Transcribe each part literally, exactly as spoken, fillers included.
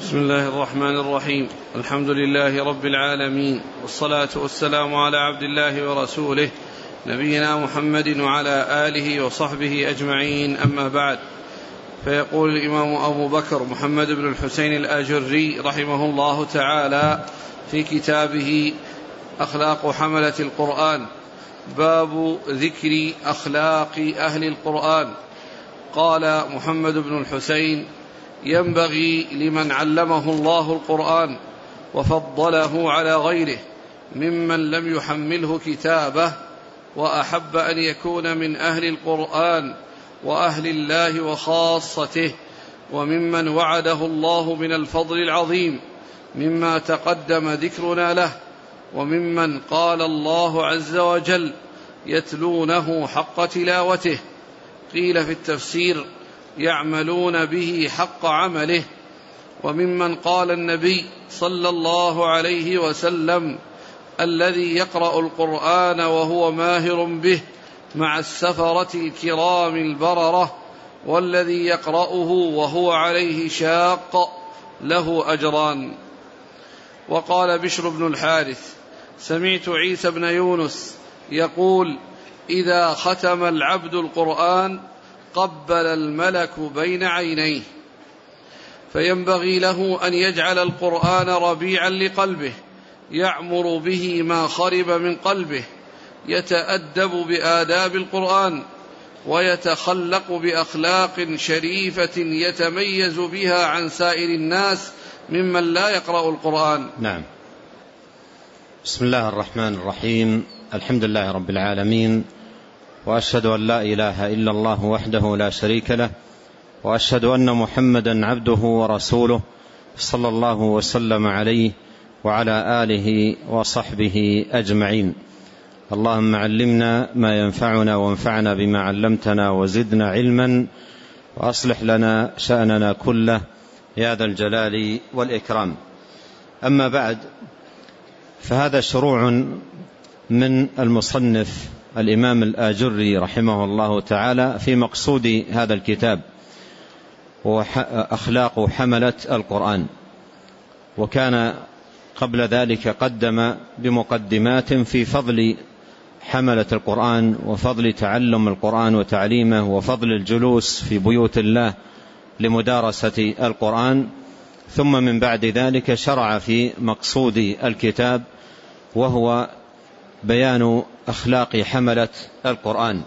بسم الله الرحمن الرحيم. الحمد لله رب العالمين، والصلاة والسلام على عبد الله ورسوله نبينا محمد وعلى آله وصحبه أجمعين، أما بعد. فيقول الإمام أبو بكر محمد بن الحسين الآجري رحمه الله تعالى في كتابه أخلاق حملة القرآن: باب ذكر أخلاق أهل القرآن. قال محمد بن الحسين: ينبغي لمن علمه الله القرآن وفضله على غيره ممن لم يحمله كتابه وأحب أن يكون من أهل القرآن وأهل الله وخاصته، وممن وعده الله من الفضل العظيم مما تقدم ذكرنا له، وممن قال الله عز وجل: يتلونه حق تلاوته. قيل في التفسير: يعملون به حق عمله. وممن قال النبي صلى الله عليه وسلم: الذي يقرأ القرآن وهو ماهر به مع السفرة الكرام البررة، والذي يقرأه وهو عليه شاق له أجران. وقال بشر بن الحارث: سمعت عيسى بن يونس يقول: إذا ختم العبد القرآن قبل الملك بين عينيه. فينبغي له أن يجعل القرآن ربيعا لقلبه، يعمر به ما خرب من قلبه، يتأدب بآداب القرآن، ويتخلق بأخلاق شريفة يتميز بها عن سائر الناس ممن لا يقرأ القرآن. نعم. بسم الله الرحمن الرحيم. الحمد لله رب العالمين، وأشهد أن لا إله إلا الله وحده لا شريك له، وأشهد أن محمدا عبده ورسوله صلى الله وسلم عليه وعلى آله وصحبه أجمعين. اللهم علمنا ما ينفعنا وانفعنا بما علمتنا وزدنا علما، وأصلح لنا شأننا كله يا ذا الجلال والإكرام. أما بعد، فهذا شروع من المصنف الإمام الآجري رحمه الله تعالى في مقصود هذا الكتاب، هو أخلاق حملة القرآن. وكان قبل ذلك قدم بمقدمات في فضل حملة القرآن، وفضل تعلم القرآن وتعليمه، وفضل الجلوس في بيوت الله لمدارسة القرآن. ثم من بعد ذلك شرع في مقصود الكتاب، وهو بيان أخلاق حملة القرآن.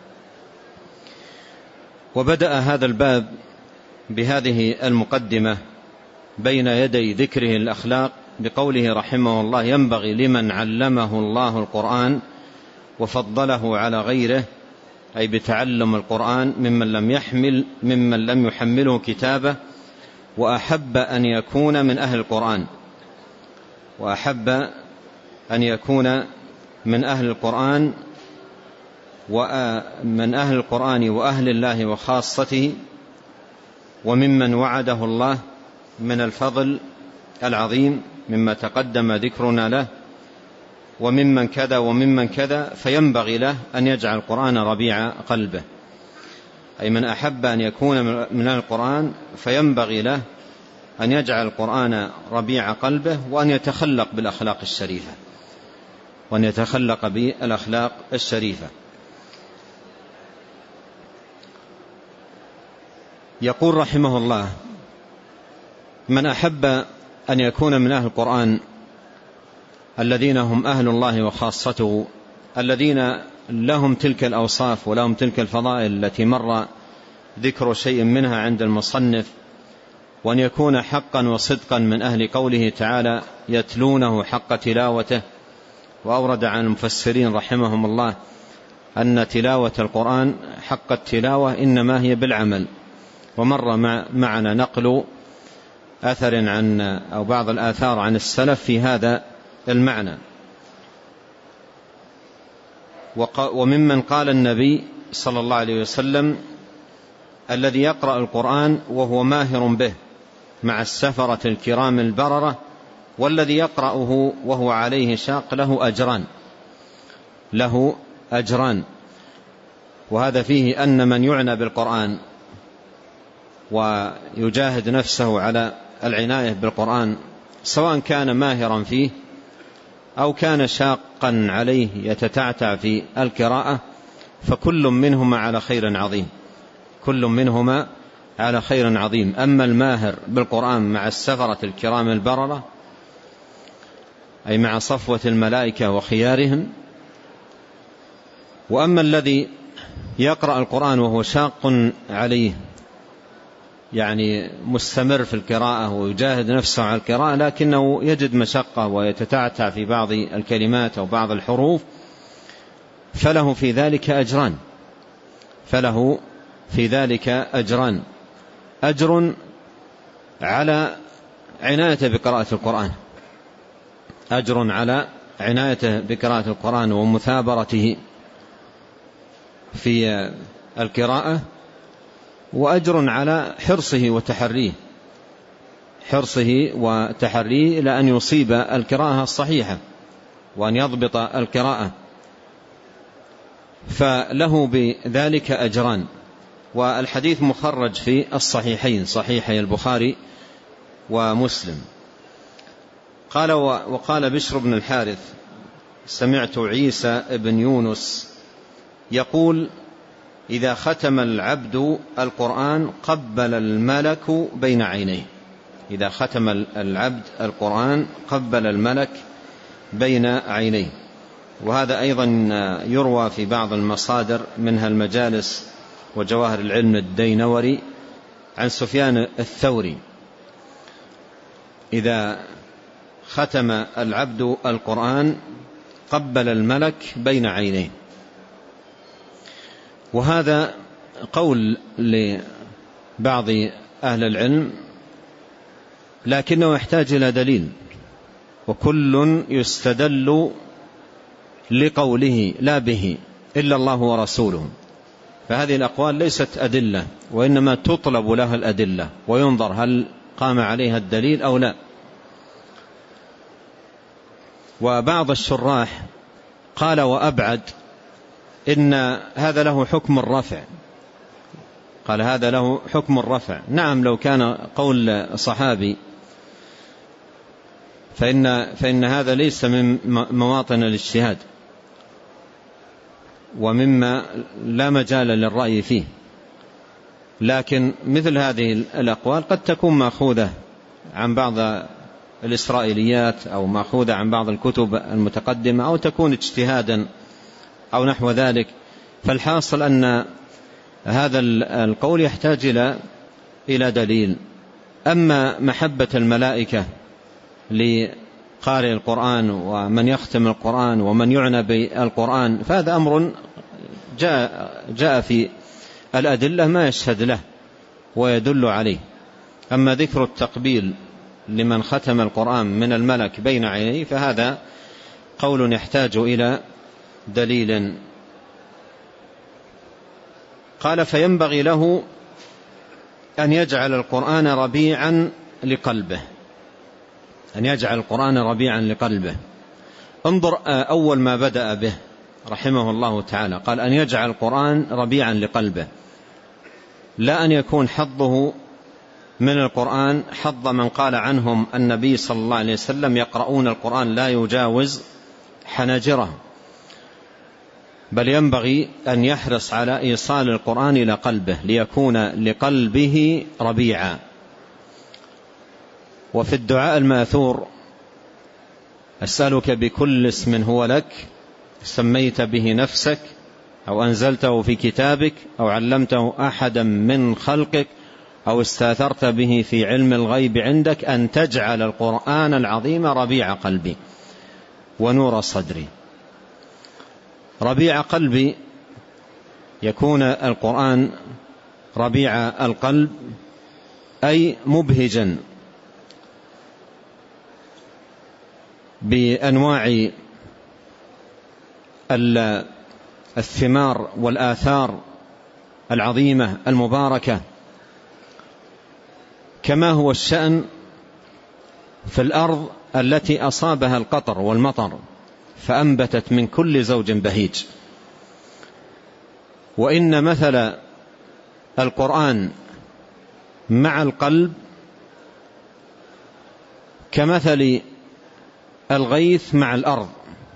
وبدأ هذا الباب بهذه المقدمة بين يدي ذكره الأخلاق بقوله رحمه الله: ينبغي لمن علمه الله القرآن وفضله على غيره، أي بتعلم القرآن ممن لم يحمل ممن لم يحمله كتابه، وأحب أن يكون من أهل القرآن وأحب أن يكون من أهل القرآن ومن أهل القرآن وأهل الله وخاصته، وممن وعده الله من الفضل العظيم مما تقدم ذكرنا له، وممن كذا وممن كذا. فينبغي له أن يجعل القرآن ربيع قلبه، أي من أحب أن يكون من أهل القرآن فينبغي له أن يجعل القرآن ربيع قلبه، وأن يتخلق بالأخلاق الشريفة وأن يتخلق بالأخلاق الشريفة. يقول رحمه الله: من أحب أن يكون من أهل القرآن الذين هم أهل الله وخاصته، الذين لهم تلك الأوصاف ولهم تلك الفضائل التي مر ذكر شيء منها عند المصنف، وأن يكون حقا وصدقا من أهل قوله تعالى: يتلونه حق تلاوته. وأورد عن المفسرين رحمهم الله أن تلاوة القرآن حق التلاوة إنما هي بالعمل. ومر معنا نقل أثر عن أو بعض الآثار عن السلف في هذا المعنى. وممن قال النبي صلى الله عليه وسلم: الذي يقرأ القرآن وهو ماهر به مع السفرة الكرام البررة، والذي يقرأه وهو عليه شاق له أجران له أجران. وهذا فيه أن من يعنى بالقرآن ويجاهد نفسه على العناية بالقرآن سواء كان ماهرا فيه أو كان شاقا عليه يتتعتع في القراءة، فكل منهما على خير عظيم، كل منهما على خير عظيم. أما الماهر بالقرآن مع السفرة الكرام البررة، أي مع صفوة الملائكة وخيارهم، وأما الذي يقرأ القرآن وهو شاق عليه، يعني مستمر في القراءة ويجاهد نفسه على القراءة لكنه يجد مشقة ويتتعتع في بعض الكلمات أو بعض الحروف، فله في ذلك أجران فله في ذلك أجران أجر على عنايته بقراءة القرآن، أجر على عنايته بقراءة القرآن ومثابرته في القراءة، وأجر على حرصه وتحريه حرصه وتحريه لأن يصيب القراءة الصحيحة وأن يضبط القراءة، فله بذلك أجران. والحديث مخرج في الصحيحين، صحيحي البخاري ومسلم. قال وقال بشر بن الحارث: سمعت عيسى بن يونس يقول: إذا ختم العبد القرآن قبل الملك بين عينيه. إذا ختم العبد القرآن قبل الملك بين عينيه. وهذا أيضا يروى في بعض المصادر منها المجالس وجواهر العلم الدينوري عن سفيان الثوري: إذا ختم العبد القرآن قبل الملك بين عينيه. وهذا قول لبعض أهل العلم لكنه يحتاج إلى دليل، وكل يستدل لقوله لا به إلا الله ورسوله، فهذه الأقوال ليست أدلة، وإنما تطلب لها الأدلة وينظر هل قام عليها الدليل أو لا. وبعض الشراح قال وأبعد إن هذا له حكم الرفع، قال هذا له حكم الرفع. نعم، لو كان قول صحابي فإن, فإن هذا ليس من مواطن الاجتهاد ومما لا مجال للرأي فيه، لكن مثل هذه الأقوال قد تكون مأخوذة عن بعض الإسرائيليات أو مأخوذة عن بعض الكتب المتقدمة أو تكون اجتهادا أو نحو ذلك. فالحاصل أن هذا القول يحتاج إلى دليل. أما محبة الملائكة لقارئ القرآن ومن يختم القرآن ومن يعنى بالقرآن فهذا أمر جاء, جاء في الأدلة ما يشهد له ويدل عليه. أما ذكر التقبيل لمن ختم القرآن من الملك بين عينيه فهذا قول يحتاج إلى دليل. قال فينبغي له أن يجعل القرآن ربيعا لقلبه، أن يجعل القرآن ربيعا لقلبه. انظر أول ما بدأ به رحمه الله تعالى، قال أن يجعل القرآن ربيعا لقلبه، لا أن يكون حظه من القرآن حظ من قال عنهم النبي صلى الله عليه وسلم يقرؤون القرآن لا يجاوز حناجره، بل ينبغي أن يحرص على إيصال القرآن إلى قلبه ليكون لقلبه ربيعا. وفي الدعاء الماثور: أسألك بكل اسم هو لك سميت به نفسك أو أنزلته في كتابك أو علمته أحدا من خلقك أو استاثرت به في علم الغيب عندك أن تجعل القرآن العظيم ربيع قلبي ونور صدري. ربيع قلبي يكون القرآن ربيع القلب أي مبهجا بأنواع الثمار والآثار العظيمة المباركة، كما هو الشأن في الأرض التي أصابها القطر والمطر فأنبتت من كل زوج بهيج. وإن مثل القرآن مع القلب كمثل الغيث مع الأرض.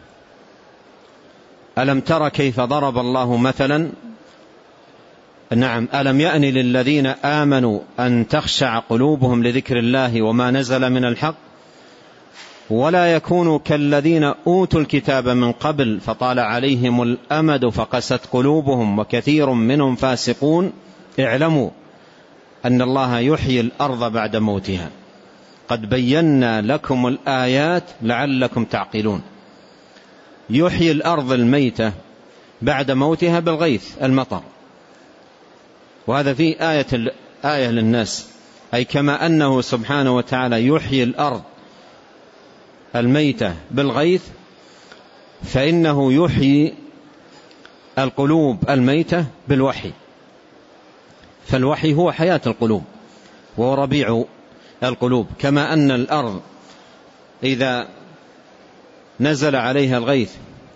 ألم تر كيف ضرب الله مثلا؟ نعم، ألم يأن للذين آمنوا أن تخشع قلوبهم لذكر الله وما نزل من الحق ولا يكونوا كالذين أوتوا الكتاب من قبل فطال عليهم الأمد فقست قلوبهم وكثير منهم فاسقون. اعلموا أن الله يحيي الأرض بعد موتها قد بينا لكم الآيات لعلكم تعقلون. يحيي الأرض الميتة بعد موتها بالغيث المطر، وهذا فيه آية, آية للناس، أي كما أنه سبحانه وتعالى يحيي الأرض الميتة بالغيث فإنه يحيي القلوب الميتة بالوحي، فالوحي هو حياة القلوب وهو ربيع القلوب. كما أن الأرض إذا نزل عليها الغيث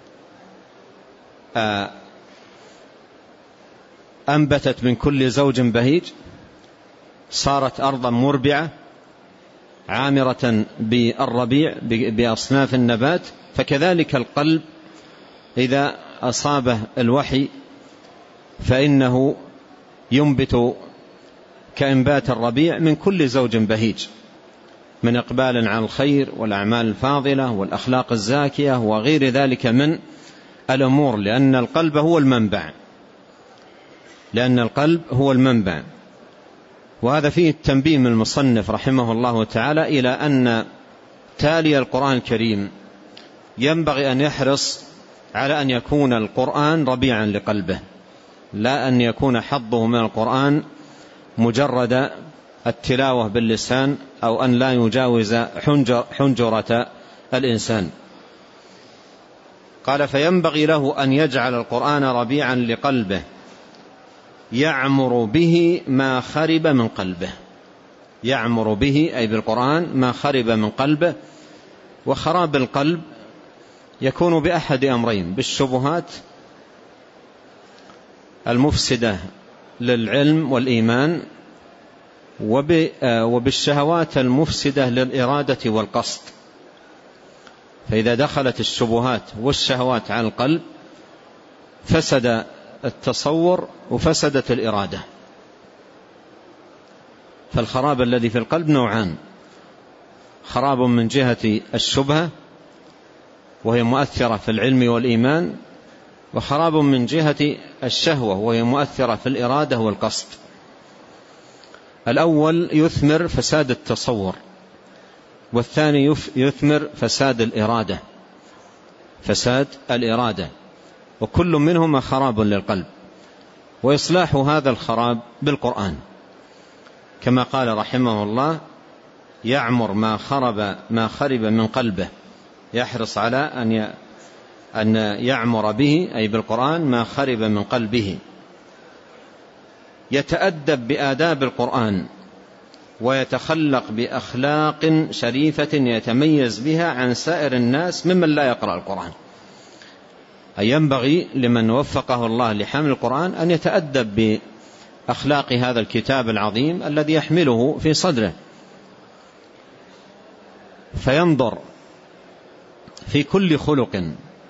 أنبتت من كل زوج بهيج، صارت أرضا مربعة عامرة بالربيع بأصناف النبات، فكذلك القلب إذا أصابه الوحي فإنه ينبت كإنبات الربيع من كل زوج بهيج، من إقبال على الخير والأعمال الفاضلة والأخلاق الزاكية وغير ذلك من الأمور، لأن القلب هو المنبع لأن القلب هو المنبع. وهذا فيه التنبيه من المصنف رحمه الله تعالى إلى أن تالي القرآن الكريم ينبغي أن يحرص على أن يكون القرآن ربيعا لقلبه، لا أن يكون حظه من القرآن مجرد التلاوة باللسان أو أن لا يجاوز حنجر حنجرة الإنسان. قال فينبغي له أن يجعل القرآن ربيعا لقلبه يعمر به ما خرب من قلبه. يعمر به أي بالقرآن ما خرب من قلبه. وخراب القلب يكون بأحد أمرين: بالشبهات المفسدة للعلم والإيمان، وبالشهوات المفسدة للإرادة والقصد. فإذا دخلت الشبهات والشهوات على القلب فسد التصور وفسدت الإرادة. فالخراب الذي في القلب نوعان: خراب من جهة الشبهة وهي مؤثرة في العلم والإيمان، وخراب من جهة الشهوة وهي مؤثرة في الإرادة والقصد. الأول يثمر فساد التصور، والثاني يثمر فساد الإرادة فساد الإرادة وكل منهما خراب للقلب. وإصلاح هذا الخراب بالقرآن، كما قال رحمه الله: يعمر ما خرب ما خرب من قلبه. يحرص على أن أن يعمر به أي بالقرآن ما خرب من قلبه. يتأدب بآداب القرآن ويتخلق بأخلاق شريفة يتميز بها عن سائر الناس ممن لا يقرأ القرآن. أي ينبغي لمن وفقه الله لحمل القرآن أن يتأدب بأخلاق هذا الكتاب العظيم الذي يحمله في صدره، فينظر في كل خلق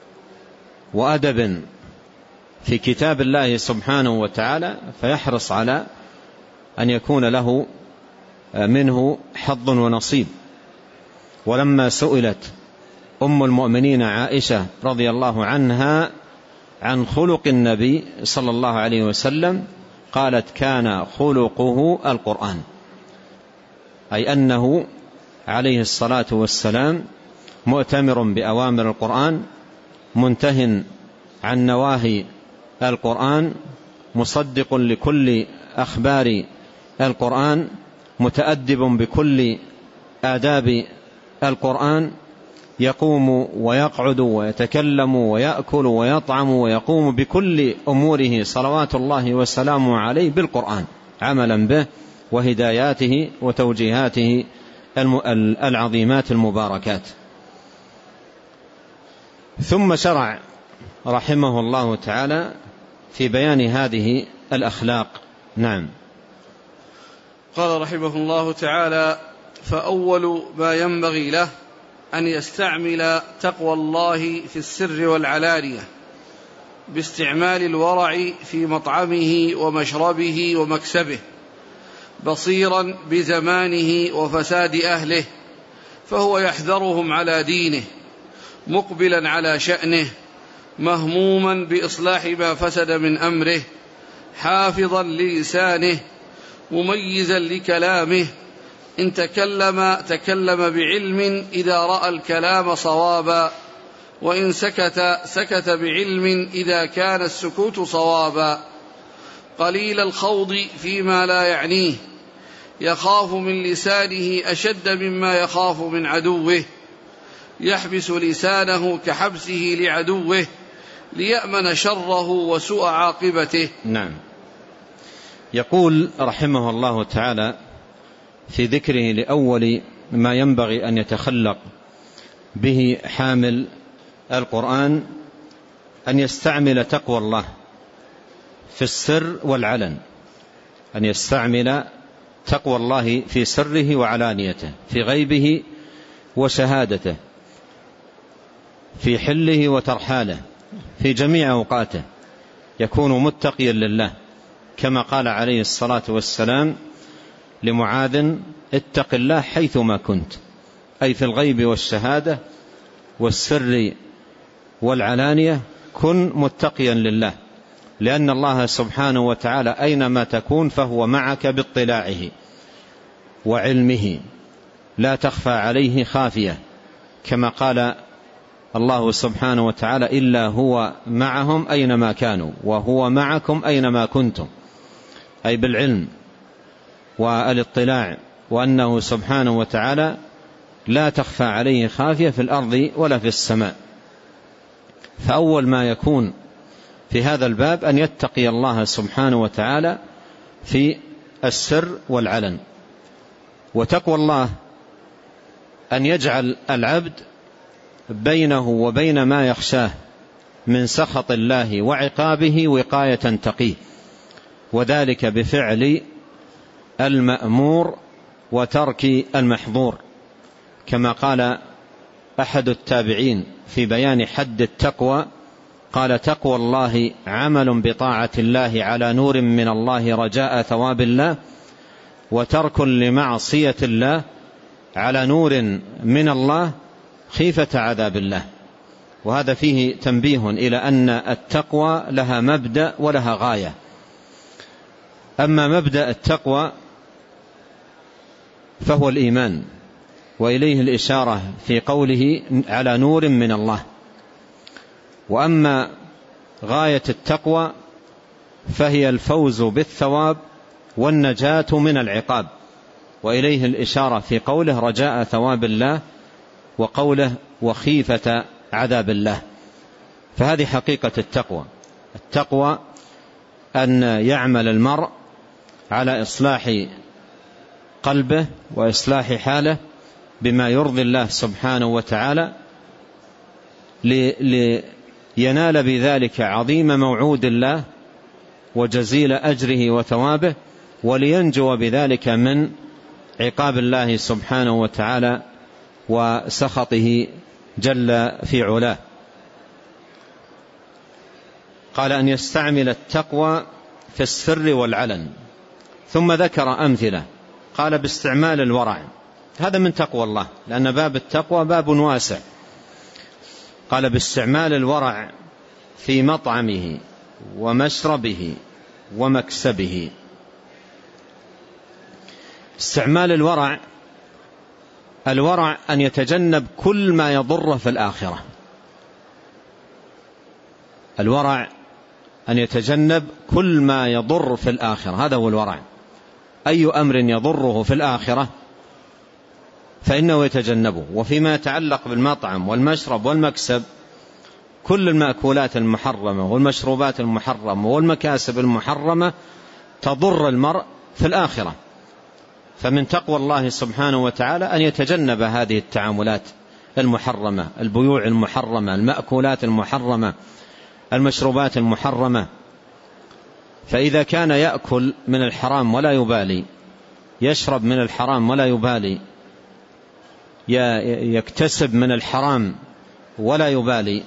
وأدب في كتاب الله سبحانه وتعالى، فيحرص على أن يكون له منه حظ ونصيب. ولما سئلت أم المؤمنين عائشة رضي الله عنها عن خلق النبي صلى الله عليه وسلم قالت: كان خلقه القرآن، أي أنه عليه الصلاة والسلام مؤتمر بأوامر القرآن، منتهٍ عن نواهي القرآن، مصدق لكل أخبار القرآن، متأدب بكل آداب القرآن، يقوم ويقعد ويتكلم ويأكل ويطعم ويقوم بكل أموره صلوات الله وسلامه عليه بالقرآن، عملا به وهداياته وتوجيهاته العظيمات المباركات. ثم شرع رحمه الله تعالى في بيان هذه الأخلاق. نعم. قال رحمه الله تعالى: فأول ما ينبغي له أن يستعمل تقوى الله في السر والعلانية باستعمال الورع في مطعمه ومشربه ومكسبه، بصيرا بزمانه وفساد أهله، فهو يحذرهم على دينه، مقبلا على شأنه، مهموما بإصلاح ما فسد من أمره، حافظا للسانه، مميزا لكلامه، إن تكلم تكلم بعلم إذا رأى الكلام صوابا، وإن سكت سكت بعلم إذا كان السكوت صوابا، قليل الخوض فيما لا يعنيه، يخاف من لسانه أشد مما يخاف من عدوه، يحبس لسانه كحبسه لعدوه ليأمن شره وسوء عاقبته. نعم. يقول رحمه الله تعالى في ذكره لأول ما ينبغي أن يتخلق به حامل القرآن أن يستعمل تقوى الله في السر والعلن، أن يستعمل تقوى الله في سره وعلانيته، في غيبه وشهادته، في حله وترحاله، في جميع أوقاته يكون متقيا لله، كما قال عليه الصلاة والسلام لمعاذ: اتق الله حيثما كنت، أي في الغيب والشهادة والسر والعلانية كن متقيا لله، لأن الله سبحانه وتعالى أينما تكون فهو معك باطلاعه وعلمه، لا تخفى عليه خافية، كما قال الله سبحانه وتعالى: إلا هو معهم أينما كانوا وهو معكم أينما كنتم، أي بالعلم والاطلاع، وأنه سبحانه وتعالى لا تخفى عليه خافية في الأرض ولا في السماء. فأول ما يكون في هذا الباب أن يتقي الله سبحانه وتعالى في السر والعلن. وتقوى الله أن يجعل العبد بينه وبين ما يخشاه من سخط الله وعقابه وقاية تقيه، وذلك بفعل المأمور وترك المحظور، كما قال أحد التابعين في بيان حد التقوى، قال: تقوى الله عمل بطاعة الله على نور من الله رجاء ثواب الله، وترك لمعصية الله على نور من الله خيفة عذاب الله. وهذا فيه تنبيه إلى أن التقوى لها مبدأ ولها غاية. أما مبدأ التقوى فهو الإيمان، وإليه الإشارة في قوله على نور من الله. وأما غاية التقوى فهي الفوز بالثواب والنجاة من العقاب، وإليه الإشارة في قوله رجاء ثواب الله، وقوله وخيفة عذاب الله. فهذه حقيقة التقوى. التقوى أن يعمل المرء على إصلاح قلبه وإصلاح حاله بما يرضي الله سبحانه وتعالى، لينال بذلك عظيم موعود الله وجزيل أجره وثوابه، ولينجو بذلك من عقاب الله سبحانه وتعالى وسخطه جل في علاه. قال أن يستعمل التقوى في السر والعلن، ثم ذكر أمثلة، قال باستعمال الورع، هذا من تقوى الله، لأن باب التقوى باب واسع. قال باستعمال الورع في مطعمه ومشربه ومكسبه. استعمال الورع، الورع أن يتجنب كل ما يضره في الآخرة. الورع أن يتجنب كل ما يضر في الآخرة، هذا هو الورع. أي أمر يضره في الآخرة فإنه يتجنبه. وفيما يتعلق بالمطعم والمشرب والمكسب، كل المأكولات المحرمة والمشروبات المحرمة والمكاسب المحرمة تضر المرء في الآخرة. فمن تقوى الله سبحانه وتعالى أن يتجنب هذه التعاملات المحرمة، البيوع المحرمة، المأكولات المحرمة، المشروبات المحرمة. فإذا كان يأكل من الحرام ولا يبالي، يشرب من الحرام ولا يبالي، يكتسب من الحرام ولا يبالي،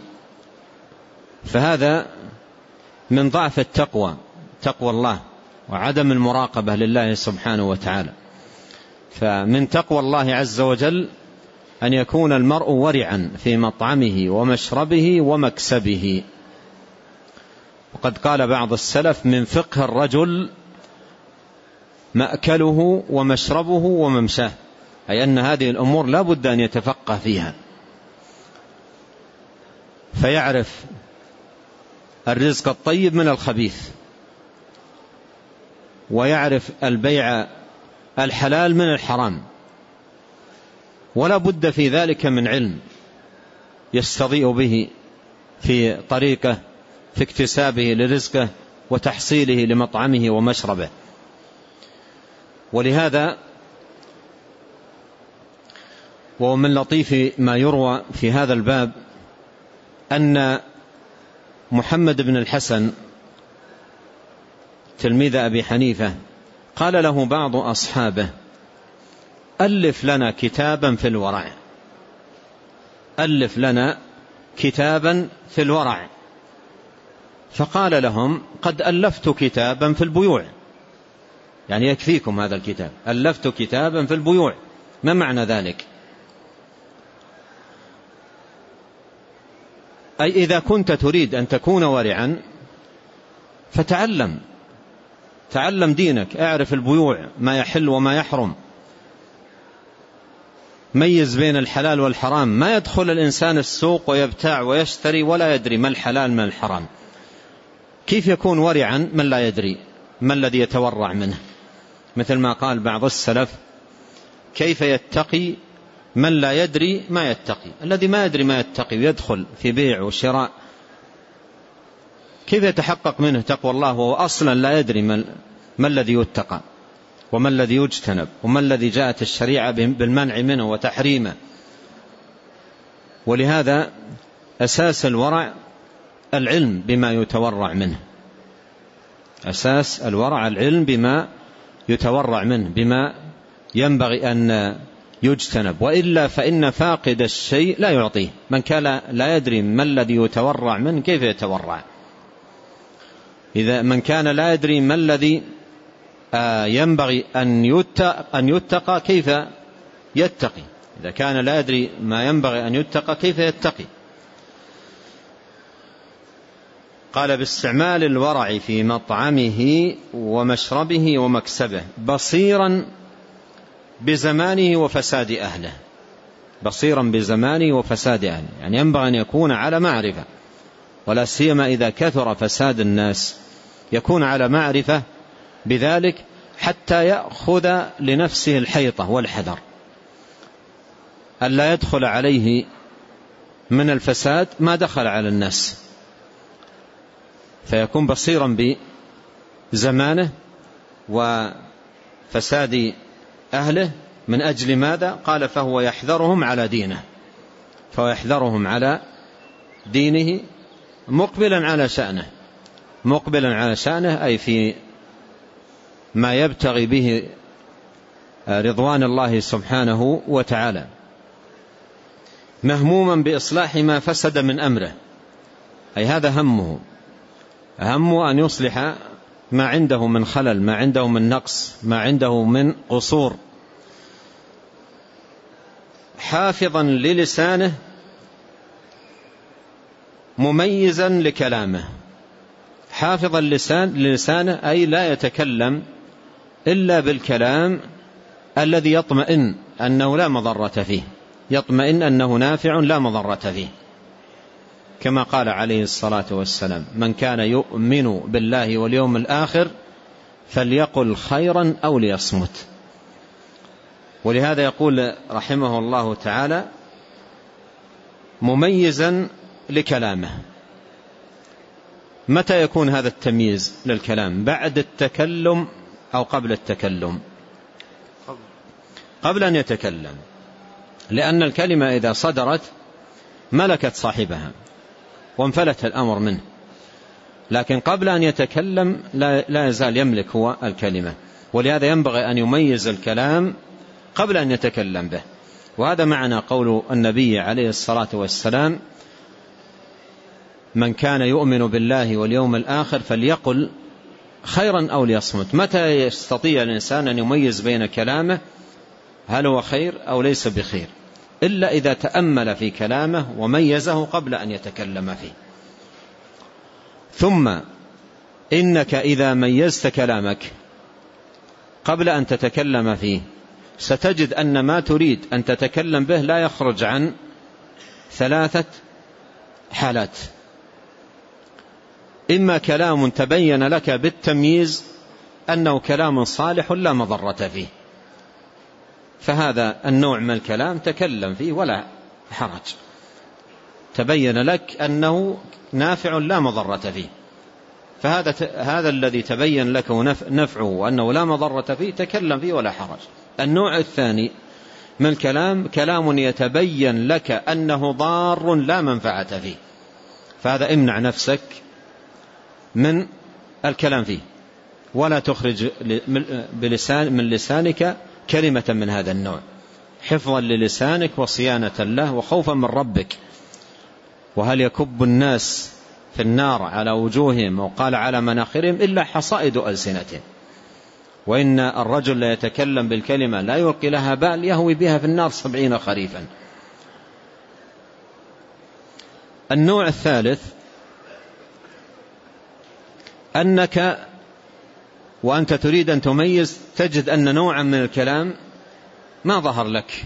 فهذا من ضعف التقوى، تقوى الله وعدم المراقبة لله سبحانه وتعالى. فمن تقوى الله عز وجل أن يكون المرء ورعا في مطعمه ومشربه ومكسبه. وقد قال بعض السلف: من فقه الرجل مأكله ومشربه وممشاه، أي أن هذه الأمور لا بد أن يتفقه فيها، فيعرف الرزق الطيب من الخبيث، ويعرف البيع الحلال من الحرام، ولا بد في ذلك من علم يستضيء به في طريقه في اكتسابه لرزقه وتحصيله لمطعمه ومشربه. ولهذا ومن لطيف ما يروى في هذا الباب أن محمد بن الحسن تلميذ أبي حنيفة قال له بعض أصحابه: ألف لنا كتابا في الورع، ألف لنا كتابا في الورع. فقال لهم: قد ألفت كتابا في البيوع، يعني يكفيكم هذا الكتاب، ألفت كتابا في البيوع. ما معنى ذلك؟ أي إذا كنت تريد أن تكون ورعا فتعلم، تعلم دينك، اعرف البيوع، ما يحل وما يحرم، ميز بين الحلال والحرام. ما يدخل الإنسان السوق ويبتاع ويشتري ولا يدري ما الحلال من الحرام. كيف يكون ورعا من لا يدري؟ ما الذي يتورع منه؟ مثل ما قال بعض السلف: كيف يتقي من لا يدري ما يتقي؟ الذي ما يدري ما يتقي ويدخل في بيع وشراء كيف يتحقق منه تقوى الله وهو أصلا لا يدري ما, ما الذي يتقى وما الذي يجتنب وما الذي جاءت الشريعة بالمنع منه وتحريمه؟ ولهذا أساس الورع العلم بما يتورع منه، أساس الورع العلم بما يتورع منه، بما ينبغي أن يجتنب، وإلا فإن فاقد الشيء لا يعطيه. من كان لا يدري ما الذي يتورع منه كيف يتورع؟ إذا من كان لا يدري ما الذي ينبغي أن يتقى كيف يتقي؟ إذا كان لا يدري ما ينبغي أن يتقى كيف يتقي؟ قال: باستعمال الورع في مطعمه ومشربه ومكسبه، بصيرا بزمانه وفساد أهله. بصيرا بزمانه وفساد أهله، يعني ينبغي أن يكون على معرفة، ولا سيما إذا كثر فساد الناس يكون على معرفة بذلك حتى يأخذ لنفسه الحيطة والحذر ألا يدخل عليه من الفساد ما دخل على الناس، فيكون بصيرا بزمانه وفساد أهله. من أجل ماذا؟ قال: فهو يحذرهم على دينه، فهو يحذرهم على دينه مقبلا على شأنه، مقبلا على شأنه أي في ما يبتغي به رضوان الله سبحانه وتعالى، مهموما بإصلاح ما فسد من أمره، أي هذا همه، همه أن يصلح ما عنده من خلل، ما عنده من نقص، ما عنده من قصور. حافظا للسانه مميزا لكلامه، حافظ اللسان للسانه أي لا يتكلم إلا بالكلام الذي يطمئن أنه لا مضرة فيه، يطمئن أنه نافع لا مضرة فيه، كما قال عليه الصلاة والسلام: من كان يؤمن بالله واليوم الآخر فليقل خيرا أو ليصمت. ولهذا يقول رحمه الله تعالى: مميزا لكلامه. متى يكون هذا التمييز للكلام؟ بعد التكلم أو قبل التكلم؟ قبل أن يتكلم، لأن الكلمة إذا صدرت ملكت صاحبها وانفلت الأمر منه، لكن قبل أن يتكلم لا يزال يملك هو الكلمة. ولهذا ينبغي أن يميز الكلام قبل أن يتكلم به، وهذا معنى قول النبي عليه الصلاة والسلام: من كان يؤمن بالله واليوم الآخر فليقل خيرا أو ليصمت. متى يستطيع الإنسان أن يميز بين كلامه هل هو خير أو ليس بخير؟ إلا إذا تأمل في كلامه وميزه قبل أن يتكلم فيه. ثم إنك إذا ميزت كلامك قبل أن تتكلم فيه ستجد أن ما تريد أن تتكلم به لا يخرج عن ثلاثة حالات: إما كلام تبين لك بالتمييز أنه كلام صالح لا مضرة فيه، فهذا النوع من الكلام تكلم فيه ولا حرج، تبين لك أنه نافع لا مضرة فيه، فهذا هذا الذي تبين لك نفعه وأنه لا مضرة فيه تكلم فيه ولا حرج. النوع الثاني من الكلام كلام يتبين لك أنه ضار لا منفعة فيه، فهذا امنع نفسك من الكلام فيه ولا تخرج بلسان من لسانك كلمة من هذا النوع، حفظا للسانك وصيانة له وخوفا من ربك. وهل يكب الناس في النار على وجوههم وقال على مناخرهم إلا حصائد ألسنتهم، وإن الرجل لا يتكلم بالكلمة لا يلقي لها بال يهوي بها في النار سبعين خريفا. النوع الثالث أنك وأنت تريد أن تميز تجد أن نوعا من الكلام ما ظهر لك،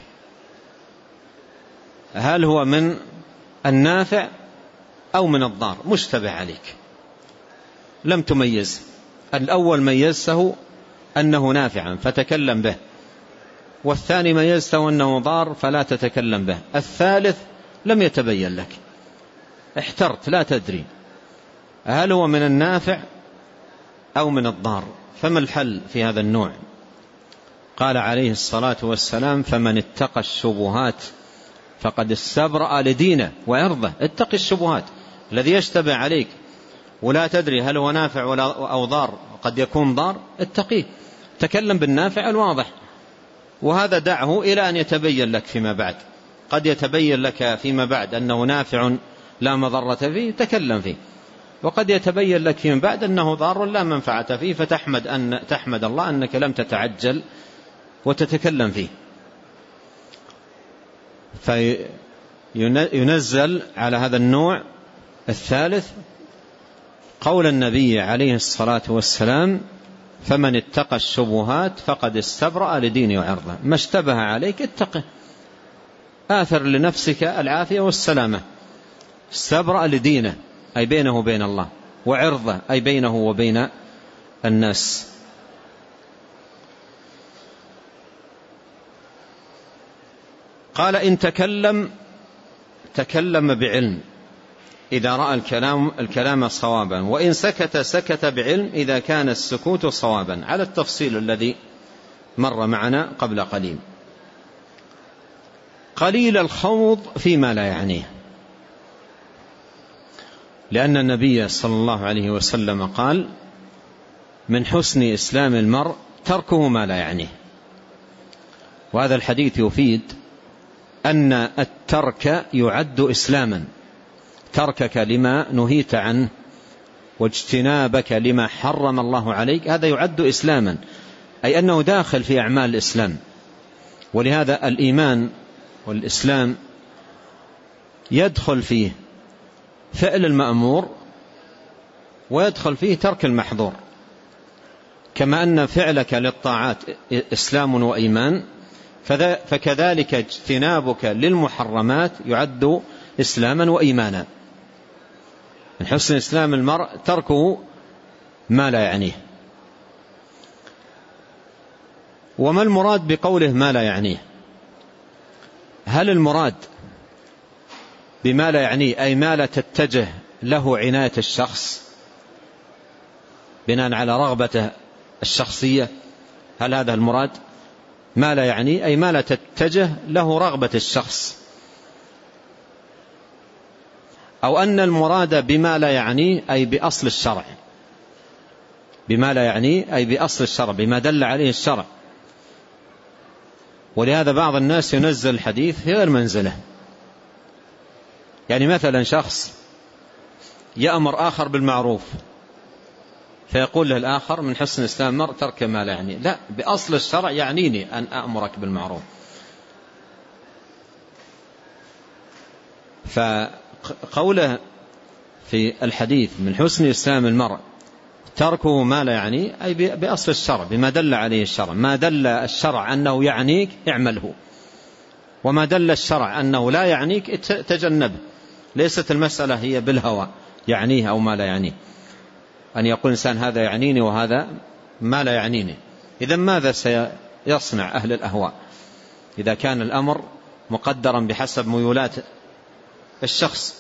هل هو من النافع أو من الضار، مشتبه عليك لم تميز. الأول ميزته أنه نافعا فتكلم به، والثاني ميزته أنه ضار فلا تتكلم به، الثالث لم يتبين لك، احترت لا تدري هل هو من النافع أو من الضار. فما الحل في هذا النوع؟ قال عليه الصلاة والسلام: فمن اتقى الشبهات فقد استبرأ لدينه وعرضه. اتق الشبهات، الذي يشتبه عليك ولا تدري هل هو نافع أو ضار، قد يكون ضار، اتقيه، تكلم بالنافع الواضح، وهذا دعه إلى أن يتبين لك فيما بعد. قد يتبين لك فيما بعد أنه نافع لا مضرة فيه تكلم فيه، وقد يتبين لك فيما بعد أنه ضار لا منفعة فيه فتحمد أن تحمد الله أنك لم تتعجل وتتكلم فيه. فينزل على هذا النوع الثالث قول النبي عليه الصلاة والسلام: فمن اتقى الشبهات فقد استبرأ لدينه وعرضه. ما اشتبه عليك اتقه، آثر لنفسك العافية والسلامة. استبرأ لدينه أي بينه وبين الله، وعرضه أي بينه وبين الناس. قال: إن تكلم تكلم بعلم إذا رأى الكلام الكلام صوابا، وإن سكت سكت بعلم إذا كان السكوت صوابا، على التفصيل الذي مر معنا قبل قليل. قليل الخوض فيما لا يعنيه، لأن النبي صلى الله عليه وسلم قال: من حسن إسلام المرء تركه ما لا يعنيه. وهذا الحديث يفيد أن الترك يعد إسلاما، تركك لما نهيت عنه واجتنابك لما حرم الله عليك هذا يعد إسلاما، أي أنه داخل في أعمال الإسلام. ولهذا الإيمان والإسلام يدخل فيه فعل المأمور ويدخل فيه ترك المحظور، كما أن فعلك للطاعات إسلام وإيمان، فكذلك اجتنابك للمحرمات يعد إسلاما وإيمانا. من حسن إسلام المرء تركه ما لا يعنيه. وما المراد بقوله ما لا يعنيه؟ هل المراد بما لا يعنيه أي ما لا تتجه له عناية الشخص بناء على رغبته الشخصية؟ هل هذا المراد؟ ما لا يعنيه أي ما لا تتجه له رغبة الشخص، أو أن المراد بما لا يعنيه أي بأصل الشرع، بما لا يعنيه أي بأصل الشرع، بما دل عليه الشرع. ولهذا بعض الناس ينزل الحديث في غير منزله. يعني مثلا شخص يأمر آخر بالمعروف فيقول له الآخر من حسن إسلام المرء ترك ما لا يعني. لا، بأصل الشرع يعنيني أن أأمرك بالمعروف. فقوله في الحديث من حسن إسلام المرء تركه ما لا يعني، أي بأصل الشرع، بما دل عليه الشرع. ما دل الشرع أنه يعنيك اعمله، وما دل الشرع أنه لا يعنيك تجنبه. ليست المسألة هي بالهوى يعنيه أو ما لا يعنيه، أن يقول إنسان هذا يعنيني وهذا ما لا يعنيني. إذن ماذا سيصنع أهل الأهواء إذا كان الأمر مقدرا بحسب ميولات الشخص؟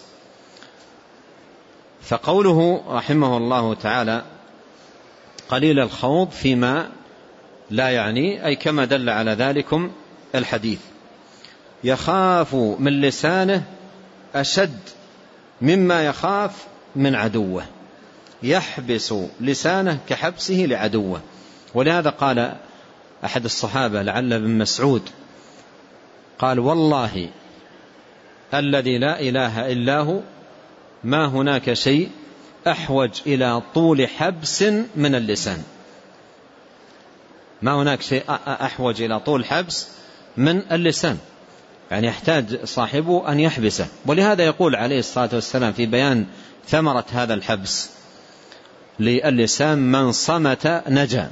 فقوله رحمه الله تعالى قليل الخوض فيما لا يعني، أي كما دل على ذلكم الحديث. يخاف من لسانه أشد مما يخاف من عدوه، يحبس لسانه كحبسه لعدوه. ولهذا قال أحد الصحابة لعل بن مسعود قال والله الذي لا إله إلا هو ما هناك شيء أحوج إلى طول حبس من اللسان. ما هناك شيء أحوج إلى طول حبس من اللسان، يعني يحتاج صاحبه أن يحبسه. ولهذا يقول عليه الصلاة والسلام في بيان ثمرة هذا الحبس للسان من صمت نجا.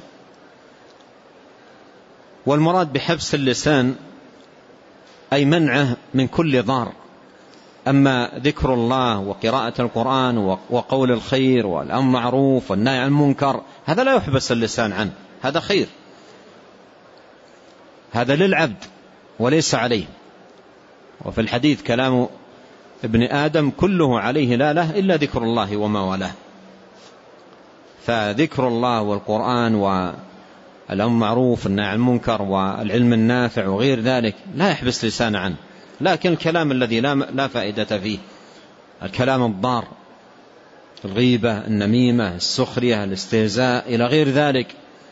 والمراد بحبس اللسان أي منعه من كل ضار. أما ذكر الله وقراءة القرآن وقول الخير والأمر معروف والنهي عن المنكر هذا لا يحبس اللسان عنه، هذا خير، هذا للعبد وليس عليه. وفي الحديث كلام ابن آدم كله عليه لا له إلا ذكر الله وما والاه. فذكر الله والقرآن والأمر معروف والنهي عن المنكر والعلم النافع وغير ذلك لا يحبس لسان عنه. لكن الكلام الذي لا, لا فائدة فيه، الكلام الضار، الغيبة، النميمة، السخرية، الاستهزاء إلى غير ذلك،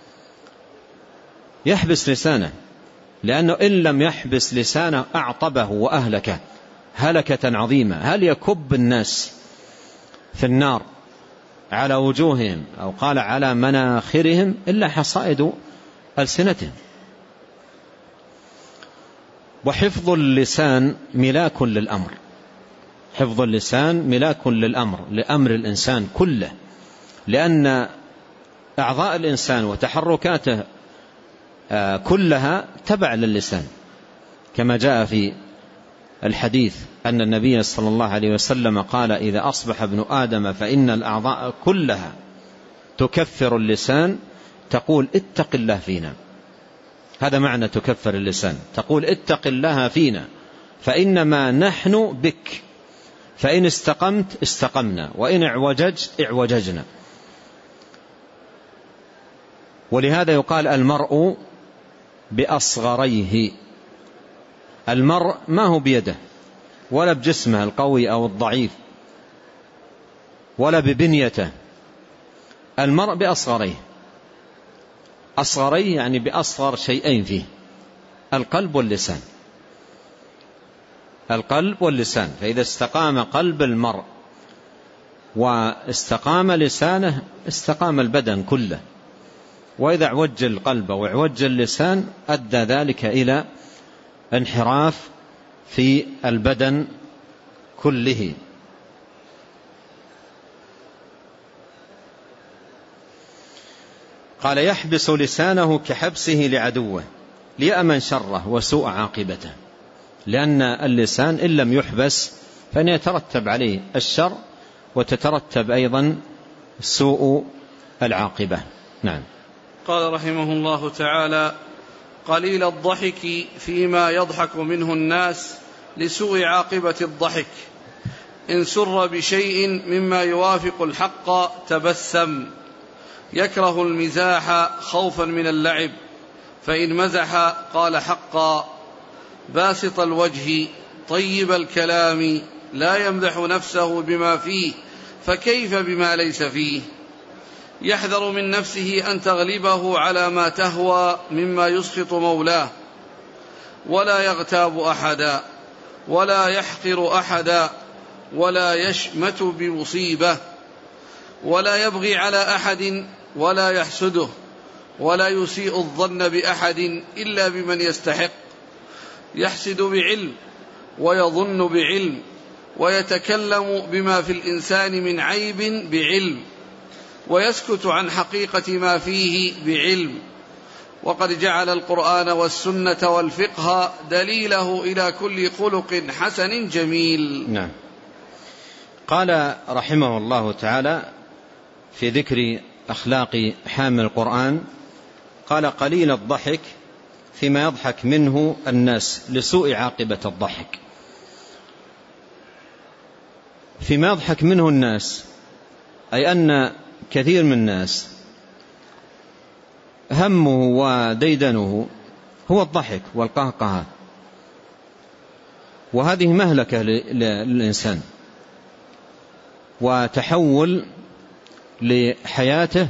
يحبس لسانه، لأنه إن لم يحبس لسانه أعطبه وأهلكه هلكة عظيمة. هل يكب الناس في النار على وجوههم أو قال على مناخرهم إلا حصائد ألسنتهم. وحفظ اللسان ملاك للأمر، حفظ اللسان ملاك للأمر، لأمر الإنسان كله، لأن أعضاء الإنسان وتحركاته كلها تبع للسان، كما جاء في الحديث أن النبي صلى الله عليه وسلم قال إذا أصبح ابن آدم فإن الأعضاء كلها تكفر اللسان تقول اتق الله فينا. هذا معنى تكفر اللسان، تقول اتق الله فينا فإنما نحن بك، فإن استقمت استقمنا وإن اعوججت اعوججنا. ولهذا يقال المرء بأصغريه. المرء ما هو بيده ولا بجسمه القوي أو الضعيف ولا ببنيته، المرء بأصغريه. أصغريه يعني بأصغر شيئين فيه، القلب واللسان، القلب واللسان. فإذا استقام قلب المرء واستقام لسانه استقام البدن كله، وإذا اعوج القلب واعوج اللسان أدى ذلك إلى انحراف في البدن كله. قال يحبس لسانه كحبسه لعدوه ليأمن شره وسوء عاقبته، لأن اللسان إن لم يحبس فإن يترتب عليه الشر وتترتب أيضا سوء العاقبة. نعم. قال رحمه الله تعالى قليل الضحك فيما يضحك منه الناس لسوء عاقبة الضحك، إن سر بشيء مما يوافق الحق تبسم، يكره المزاح خوفا من اللعب، فإن مزح قال حقا، باسط الوجه طيب الكلام، لا يمدح نفسه بما فيه فكيف بما ليس فيه، يحذر من نفسه أن تغلبه على ما تهوى مما يسخط مولاه، ولا يغتاب أحدا ولا يحقر أحدا ولا يشمت بمصيبة ولا يبغي على أحد ولا يحسده ولا يسيء الظن بأحد إلا بمن يستحق، يحسد بعلم ويظن بعلم ويتكلم بما في الإنسان من عيب بعلم ويسكت عن حقيقة ما فيه بعلم، وقد جعل القرآن والسنة والفقه دليله إلى كل خلق حسن جميل. نعم. قال رحمه الله تعالى في ذكر أخلاق حامل القرآن، قال قليل الضحك فيما يضحك منه الناس لسوء عاقبة الضحك. فيما يضحك منه الناس أي أن كثير من الناس همه وديدنه هو الضحك والقهقهة، وهذه مهلكة للإنسان وتحول لحياته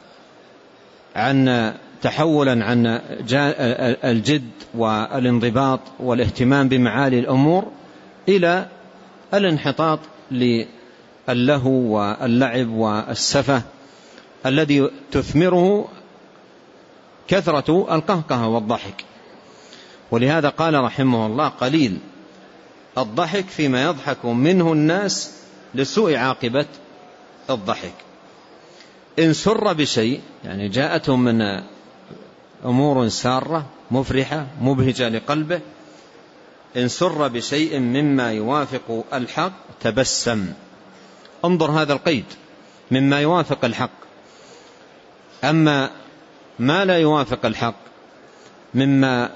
عن تحولا عن الجد والانضباط والاهتمام بمعالي الأمور إلى الانحطاط للهو واللعب والسفه الذي تثمره كثرة القهقه والضحك. ولهذا قال رحمه الله قليل الضحك فيما يضحك منه الناس لسوء عاقبة الضحك. إن سر بشيء يعني جاءتهم من أمور سارة مفرحة مبهجة لقلبه، إن سر بشيء مما يوافق الحق تبسم. انظر هذا القيد، مما يوافق الحق. أما ما لا يوافق الحق مما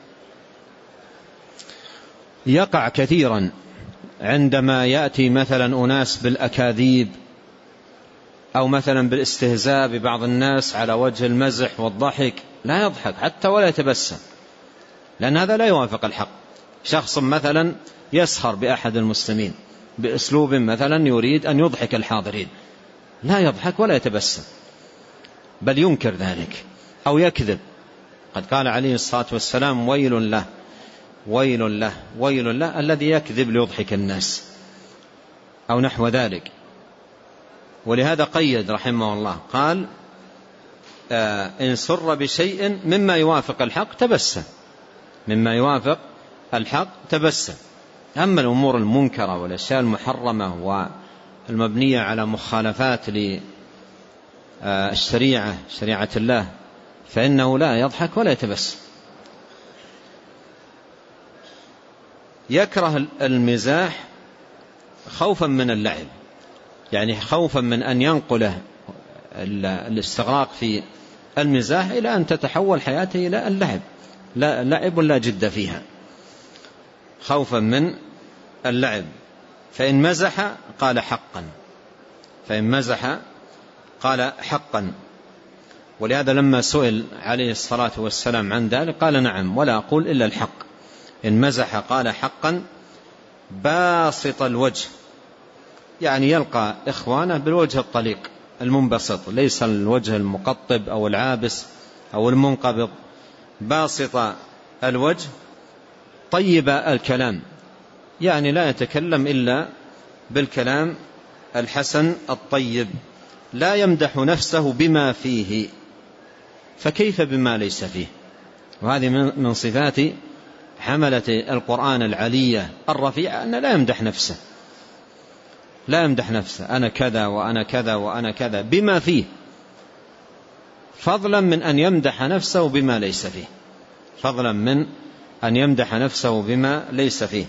يقع كثيرا عندما يأتي مثلا أناس بالأكاذيب أو مثلا بالاستهزاء ببعض الناس على وجه المزح والضحك، لا يضحك حتى ولا يتبسم، لأن هذا لا يوافق الحق. شخص مثلا يسخر بأحد المسلمين بأسلوب مثلا يريد أن يضحك الحاضرين، لا يضحك ولا يتبسم، بل ينكر ذلك أو يكذب. قد قال عليه الصلاة والسلام ويل له ويل له ويل له الذي يكذب ليضحك الناس أو نحو ذلك. ولهذا قيد رحمه الله قال آه إن سر بشيء مما يوافق الحق تبسم، مما يوافق الحق تبسم. أما الأمور المنكرة والأشياء المحرمة والمبنية على مخالفات للشريعة شريعة الله فإنه لا يضحك ولا يتبسم. يكره المزاح خوفا من اللعب، يعني خوفا من أن ينقله الاستغراق في المزاح إلى أن تتحول حياته إلى اللعب، لا لعب لا جد فيها، خوفا من اللعب. فإن مزح قال حقا، فإن مزح قال حقا. ولهذا لما سئل عليه الصلاة والسلام عن ذلك قال نعم ولا أقول إلا الحق. إن مزح قال حقا باسط الوجه، يعني يلقى إخوانه بالوجه الطليق المنبسط، ليس الوجه المقطب أو العابس أو المنقبض، باسط الوجه طيب الكلام، يعني لا يتكلم إلا بالكلام الحسن الطيب، لا يمدح نفسه بما فيه، فكيف بما ليس فيه. وهذه من صفات حملة القرآن العلية الرفيعة أن لا يمدح نفسه، لا يمدح نفسه أنا كذا وأنا كذا وأنا كذا بما فيه، فضلا من أن يمدح نفسه بما ليس فيه، فضلا من أن يمدح نفسه بما ليس فيه.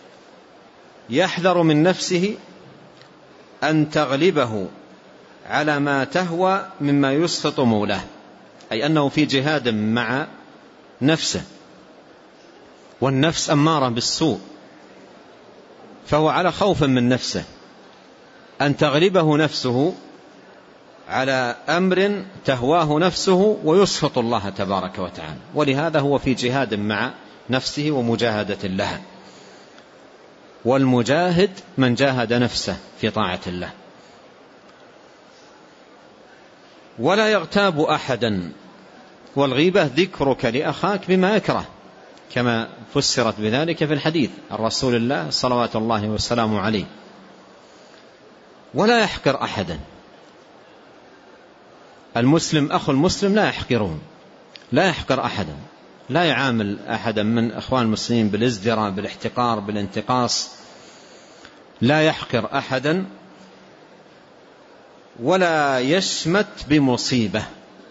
يحذر من نفسه أن تغلبه على ما تهوى مما يسخط مولاه، أي أنه في جهاد مع نفسه، والنفس أمارة بالسوء، فهو على خوف من نفسه أن تغلبه نفسه على أمر تهواه نفسه ويسخط الله تبارك وتعالى، ولهذا هو في جهاد مع نفسه ومجاهدة لها. والمجاهد من جاهد نفسه في طاعة الله. ولا يغتاب أحدا، والغيبة ذكرك لأخاك بما يكره، كما فسرت بذلك في الحديث عن رسول الله صلوات الله وسلامه عليه. ولا يحقر أحدا، المسلم أخو المسلم لا يحقره، لا يحقر أحدا، لا يعامل أحدا من أخوان المسلمين بالازدراء بالاحتقار بالانتقاص، لا يحقر أحدا، ولا يشمت بمصيبة.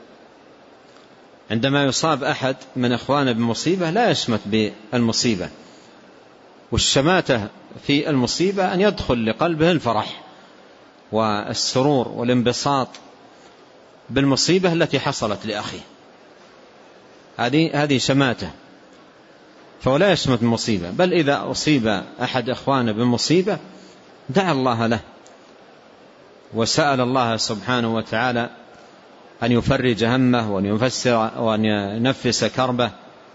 عندما يصاب أحد من أخوانه بمصيبة لا يشمت بالمصيبة، والشماتة في المصيبة أن يدخل لقلبه الفرح والسرور والانبساط بالمصيبة التي حصلت لأخيه، هذه هذه شماتة. فولا يشمت المصيبة، بل إذا أصيب أحد أخوانه بمصيبة دعا الله له وسأل الله سبحانه وتعالى أن يفرج همه وأن يفسر وأن ينفس كربه.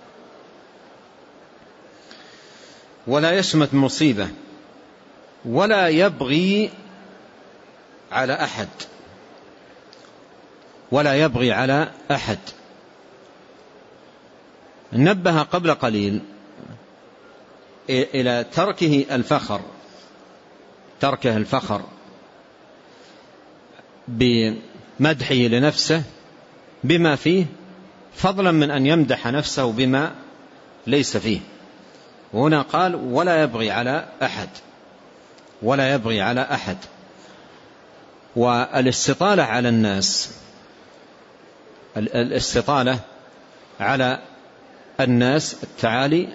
ولا يشمت مصيبة ولا يبغي على أحد، ولا يبغي على أحد. نبه قبل قليل إلى تركه الفخر، تركه الفخر بمدحه لنفسه بما فيه، فضلا من أن يمدح نفسه بما ليس فيه. وهنا قال ولا يبغي على أحد، ولا يبغي على أحد. والاستطالة على الناس، الاستطالة على الناس التعالي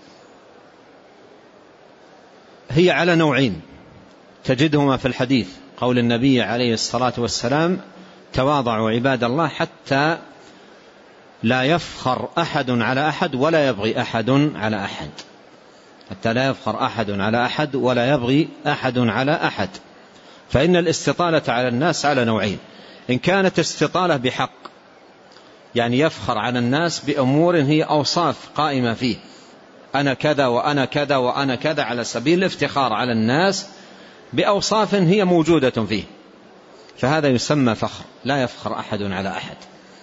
هي على نوعين تجدهما في الحديث، قول النبي عليه الصلاة والسلام تواضعوا عباد الله حتى لا يفخر أحد على أحد ولا يبغي أحد على أحد، حتى لا يفخر أحد على أحد ولا يبغي أحد على أحد. فإن الاستطالة على الناس على نوعين، إن كانت استطالة بحق، يعني يفخر على الناس بأمور هي أوصاف قائمة فيه، أنا كذا وأنا كذا وأنا كذا، على سبيل الافتخار على الناس بأوصاف هي موجودة فيه، فهذا يسمى فخر، لا يفخر أحد على أحد.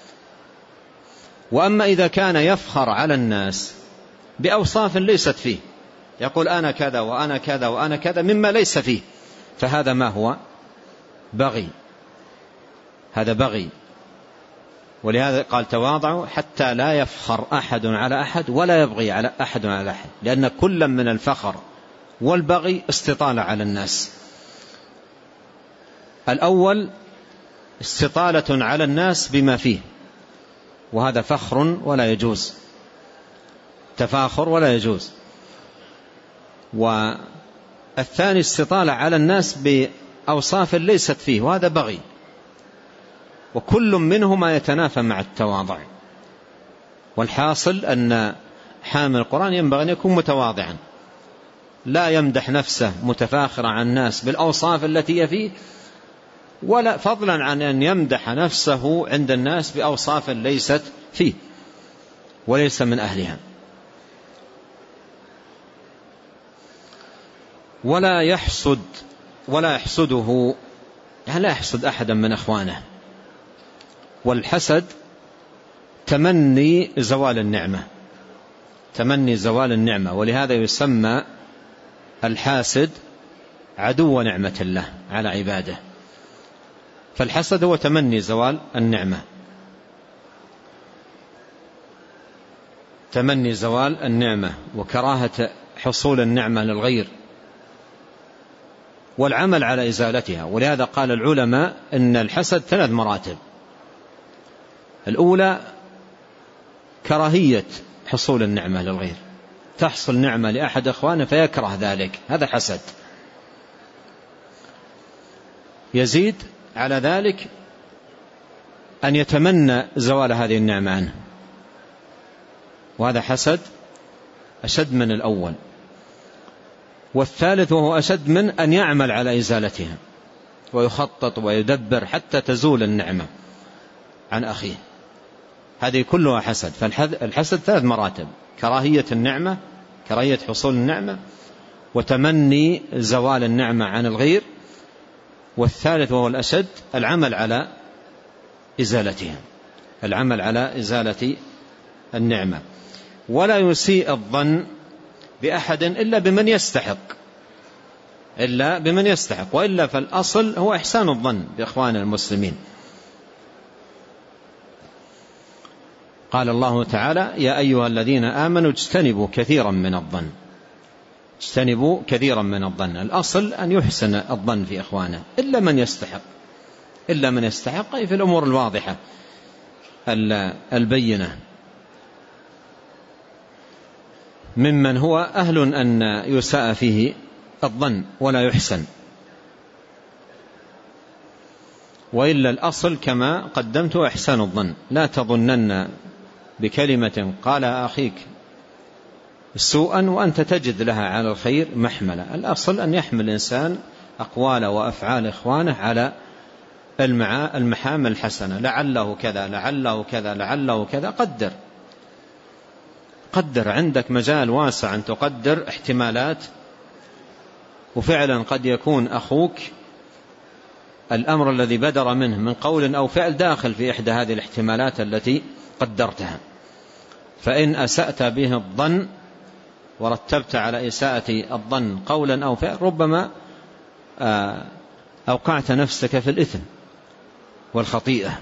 وأما إذا كان يفخر على الناس بأوصاف ليست فيه، يقول أنا كذا وأنا كذا وأنا كذا مما ليس فيه، فهذا ما هو بغي، هذا بغي. ولهذا قال تواضعوا حتى لا يفخر أحد على أحد ولا يبغي على أحد على أحد، لأن كل من الفخر والبغي استطالة على الناس. الأول استطالة على الناس بما فيه، وهذا فخر ولا يجوز، تفاخر ولا يجوز. والثاني استطالة على الناس بأوصاف ليست فيه، وهذا بغي. وكل منهما يتنافى مع التواضع. والحاصل أن حامل القرآن ينبغي أن يكون متواضعا، لا يمدح نفسه متفاخرا عن الناس بالأوصاف التي فيه، ولا فضلا عن أن يمدح نفسه عند الناس بأوصاف ليست فيه وليس من أهلها. ولا يحسد، ولا يحسده، يعني لا يحسد أحدا من أخوانه. والحسد تمني زوال النعمة، تمني زوال النعمة، ولهذا يسمى الحاسد عدو نعمة الله على عباده. فالحسد هو تمني زوال النعمة، تمني زوال النعمة وكراهة حصول النعمة للغير والعمل على إزالتها. ولهذا قال العلماء إن الحسد ثلاث مراتب. الأولى كراهية حصول النعمة للغير، تحصل نعمة لأحد أخوانه فيكره ذلك، هذا حسد. يزيد على ذلك أن يتمنى زوال هذه النعمة عنه، وهذا حسد أشد من الأول. والثالث وهو أشد من أن يعمل على إزالتها ويخطط ويدبر حتى تزول النعمة عن أخيه، هذه كلها حسد. فالحسد ثلاث مراتب: كراهية النعمة، كراهية حصول النعمة، وتمني زوال النعمة عن الغير، والثالث وهو الأشد العمل على إزالتها، العمل على إزالة النعمة. ولا يسيء الظن بأحد إلا بمن يستحق إلا بمن يستحق وإلا فالأصل هو إحسان الظن بإخوان المسلمين. قال الله تعالى: يا أيها الذين آمنوا اجتنبوا كثيرا من الظن اجتنبوا كثيرا من الظن. الأصل أن يحسن الظن في إخوانه إلا من يستحق إلا من يستحق في الأمور الواضحة البينة ممن هو أهل أن يساء فيه الظن ولا يحسن. وإلا الأصل كما قدمت إحسان الظن. لا تظنن بكلمة قال أخيك سوءا وأنت تجد لها على الخير محملة. الأصل أن يحمل الإنسان أقوال وأفعال إخوانه على المحامل الحسنة، لعله كذا لعله كذا لعله كذا. قدر قدر عندك مجال واسع أن تقدر احتمالات، وفعلا قد يكون أخوك الأمر الذي بدر منه من قول أو فعل داخل في إحدى هذه الاحتمالات التي قدرتها. فإن أسأت به الظن ورتبت على إساءة الظن قولا أو فعل ربما أوقعت نفسك في الإثم والخطيئة.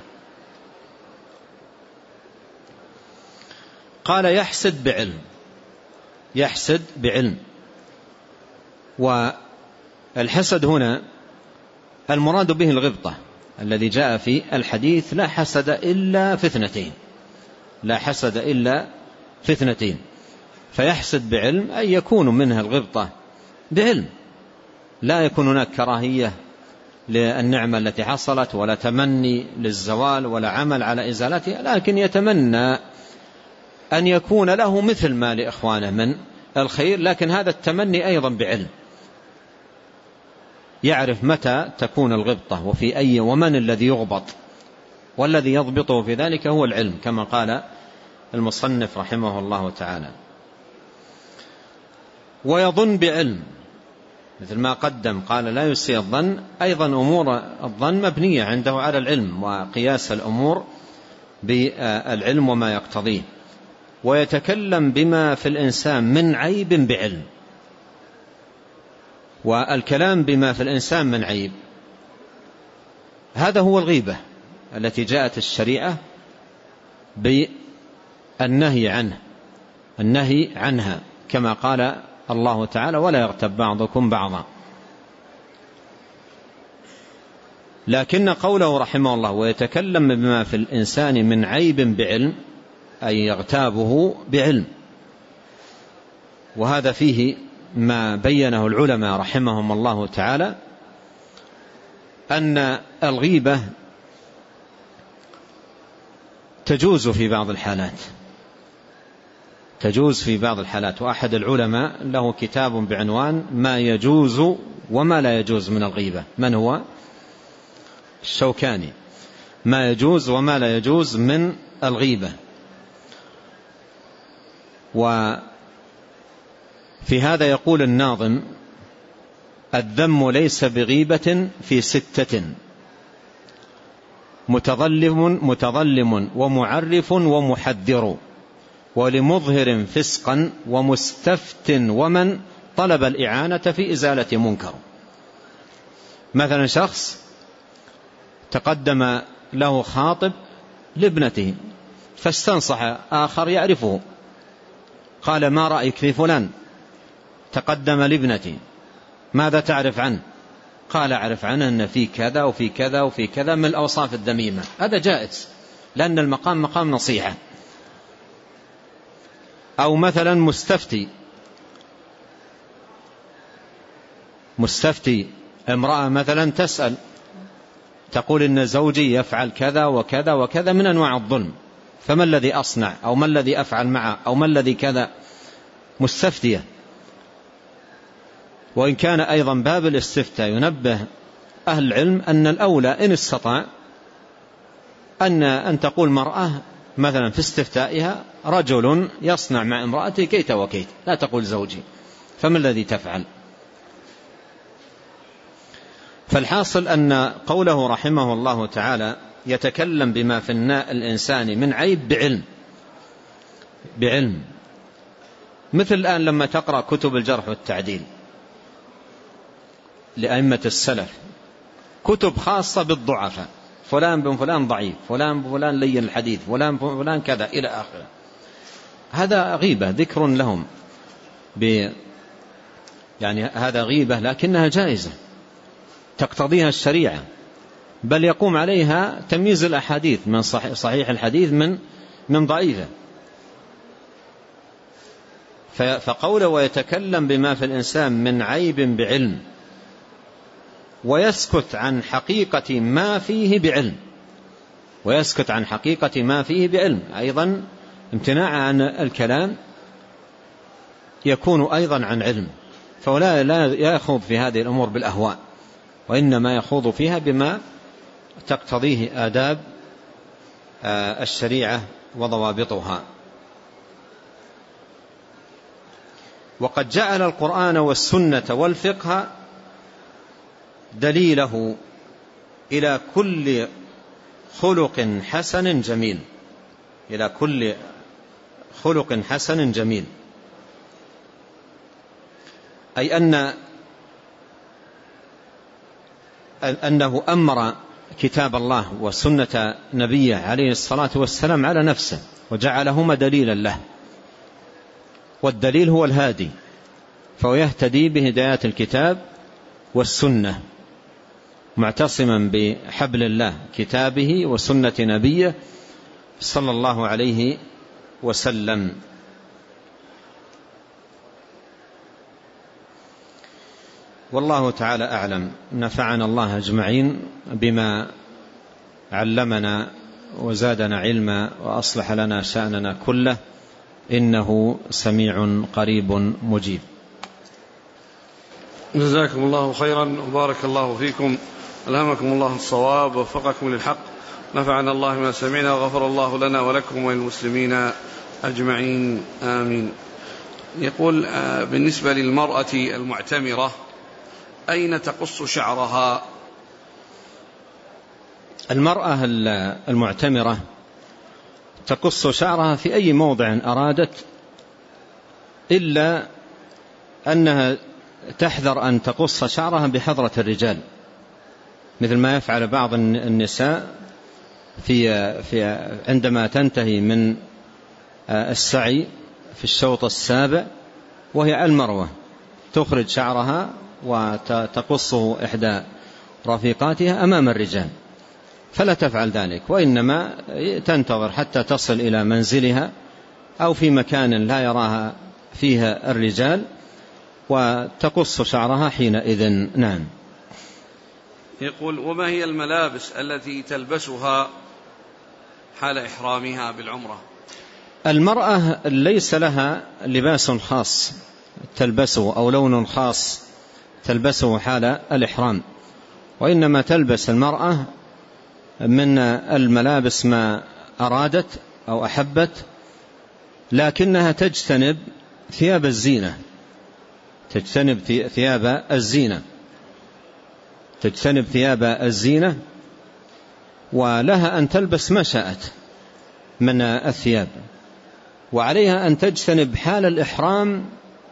قال: يحسد بعلم يحسد بعلم. والحسد هنا المراد به الغبطة الذي جاء في الحديث: لا حسد إلا في اثنتين لا حسد إلا في اثنتين. فيحسد بعلم أي يكون منها الغبطة بعلم، لا يكون هناك كراهية للنعمة التي حصلت ولا تمني للزوال ولا عمل على إزالتها، لكن يتمنى أن يكون له مثل ما لإخوانه من الخير، لكن هذا التمني أيضا بعلم. يعرف متى تكون الغبطة وفي أي ومن الذي يغبط، والذي يضبطه في ذلك هو العلم كما قال المصنف رحمه الله تعالى. ويظن بعلم مثل ما قدم، قال لا يسيء الظن. أيضا أمور الظن مبنية عنده على العلم وقياس الأمور بالعلم وما يقتضيه. ويتكلم بما في الإنسان من عيب بعلم. والكلام بما في الإنسان من عيب هذا هو الغيبة التي جاءت الشريعة بالنهي عنه النهي عنها كما قال الله تعالى: ولا يغتب بعضكم بعضا. لكن قوله رحمه الله: ويتكلم بما في الإنسان من عيب بعلم، أي يغتابه بعلم. وهذا فيه ما بينه العلماء رحمهم الله تعالى، أن الغيبة تجوز في بعض الحالات تجوز في بعض الحالات. وأحد العلماء له كتاب بعنوان ما يجوز وما لا يجوز من الغيبة. من هو؟ الشوكاني. ما يجوز وما لا يجوز من الغيبة. وفي هذا يقول الناظم: الذم ليس بغيبة في ستة: متظلم متظلم ومعرف ومحذر، ولمظهر فسقا ومستفت، ومن طلب الإعانة في إزالة منكر. مثلا شخص تقدم له خاطب لابنته فاستنصح آخر يعرفه، قال: ما رأيك في فلان؟ تقدم لابنتي، ماذا تعرف عنه؟ قال: أعرف عنه أن في كذا وفي كذا وفي كذا من الأوصاف الذميمة. هذا جائز لأن المقام مقام نصيحة. أو مثلا مستفتي مستفتي امرأة مثلا تسأل تقول إن زوجي يفعل كذا وكذا وكذا من أنواع الظلم، فما الذي أصنع؟ أو ما الذي أفعل معه؟ أو ما الذي كذا؟ مستفتية. وإن كان أيضا باب الاستفتاء ينبه أهل العلم أن الأولى إن استطاع أن أن تقول مرأة مثلا في استفتائها: رجل يصنع مع امرأته كيت وكيت، لا تقول زوجي، فما الذي تفعل؟ فالحاصل أن قوله رحمه الله تعالى: يتكلم بما في الإنسان من عيب بعلم بعلم مثل الآن لما تقرأ كتب الجرح والتعديل لأئمة السلف، كتب خاصة بالضعفاء، فلان بن فلان ضعيف، فلان بن فلان لين الحديث، فلان بن فلان كذا إلى آخره. هذا غيبة، ذكر لهم ب يعني هذا غيبة لكنها جائزة تقتضيها الشريعة، بل يقوم عليها تمييز الأحاديث من صحيح الحديث من من ضعيفه. فقوله ويتكلم بما في الإنسان من عيب بعلم ويسكت عن حقيقة ما فيه بعلم، ويسكت عن حقيقة ما فيه بعلم، أيضا امتناع عن الكلام يكون أيضا عن علم، فلا لا يأخذ في هذه الأمور بالأهواء، وإنما يخوض فيها بما تقتضيه آداب الشريعة وضوابطها. وقد جعل القرآن والسنة والفقه دليله إلى كل خلق حسن جميل، إلى كل خلق حسن جميل، أي أن أنه أمر كتاب الله وسنة نبيه عليه الصلاة والسلام على نفسه وجعلهما دليلا له، والدليل هو الهادي، فهو يهتدي بهدايات الكتاب والسنة معتصما بحبل الله كتابه وسنة نبيه صلى الله عليه وسلم. والله تعالى أعلم. نفعنا الله أجمعين بما علمنا وزادنا علما وأصلح لنا شأننا كله، إنه سميع قريب مجيب. جزاكم الله خيرا وبارك الله فيكم، ألهمكم الله الصواب ووفقكم للحق، نفعنا الله ما سمعنا وغفر الله لنا ولكم وللمسلمين أجمعين آمين. يقول بالنسبة للمرأة المعتمرة أين تقص شعرها؟ المرأة المعتمرة تقص شعرها في أي موضع أرادت، إلا أنها تحذر أن تقص شعرها بحضرة الرجال، مثل ما يفعل بعض النساء في في عندما تنتهي من السعي في الشوط السابع وهي على المروة تخرج شعرها وتقصه إحدى رفيقاتها أمام الرجال، فلا تفعل ذلك، وإنما تنتظر حتى تصل إلى منزلها أو في مكان لا يراها فيها الرجال وتقص شعرها حينئذ. نعم. يقول وما هي الملابس التي تلبسها حال إحرامها بالعمرة؟ المرأة ليس لها لباس خاص تلبسه أو لون خاص تلبسه حال الإحرام، وإنما تلبس المرأة من الملابس ما أرادت أو أحبت، لكنها تجتنب ثياب الزينة، تجتنب ثياب الزينة تجتنب ثياب الزينة ولها أن تلبس ما شاءت من الثياب، وعليها أن تجتنب حال الإحرام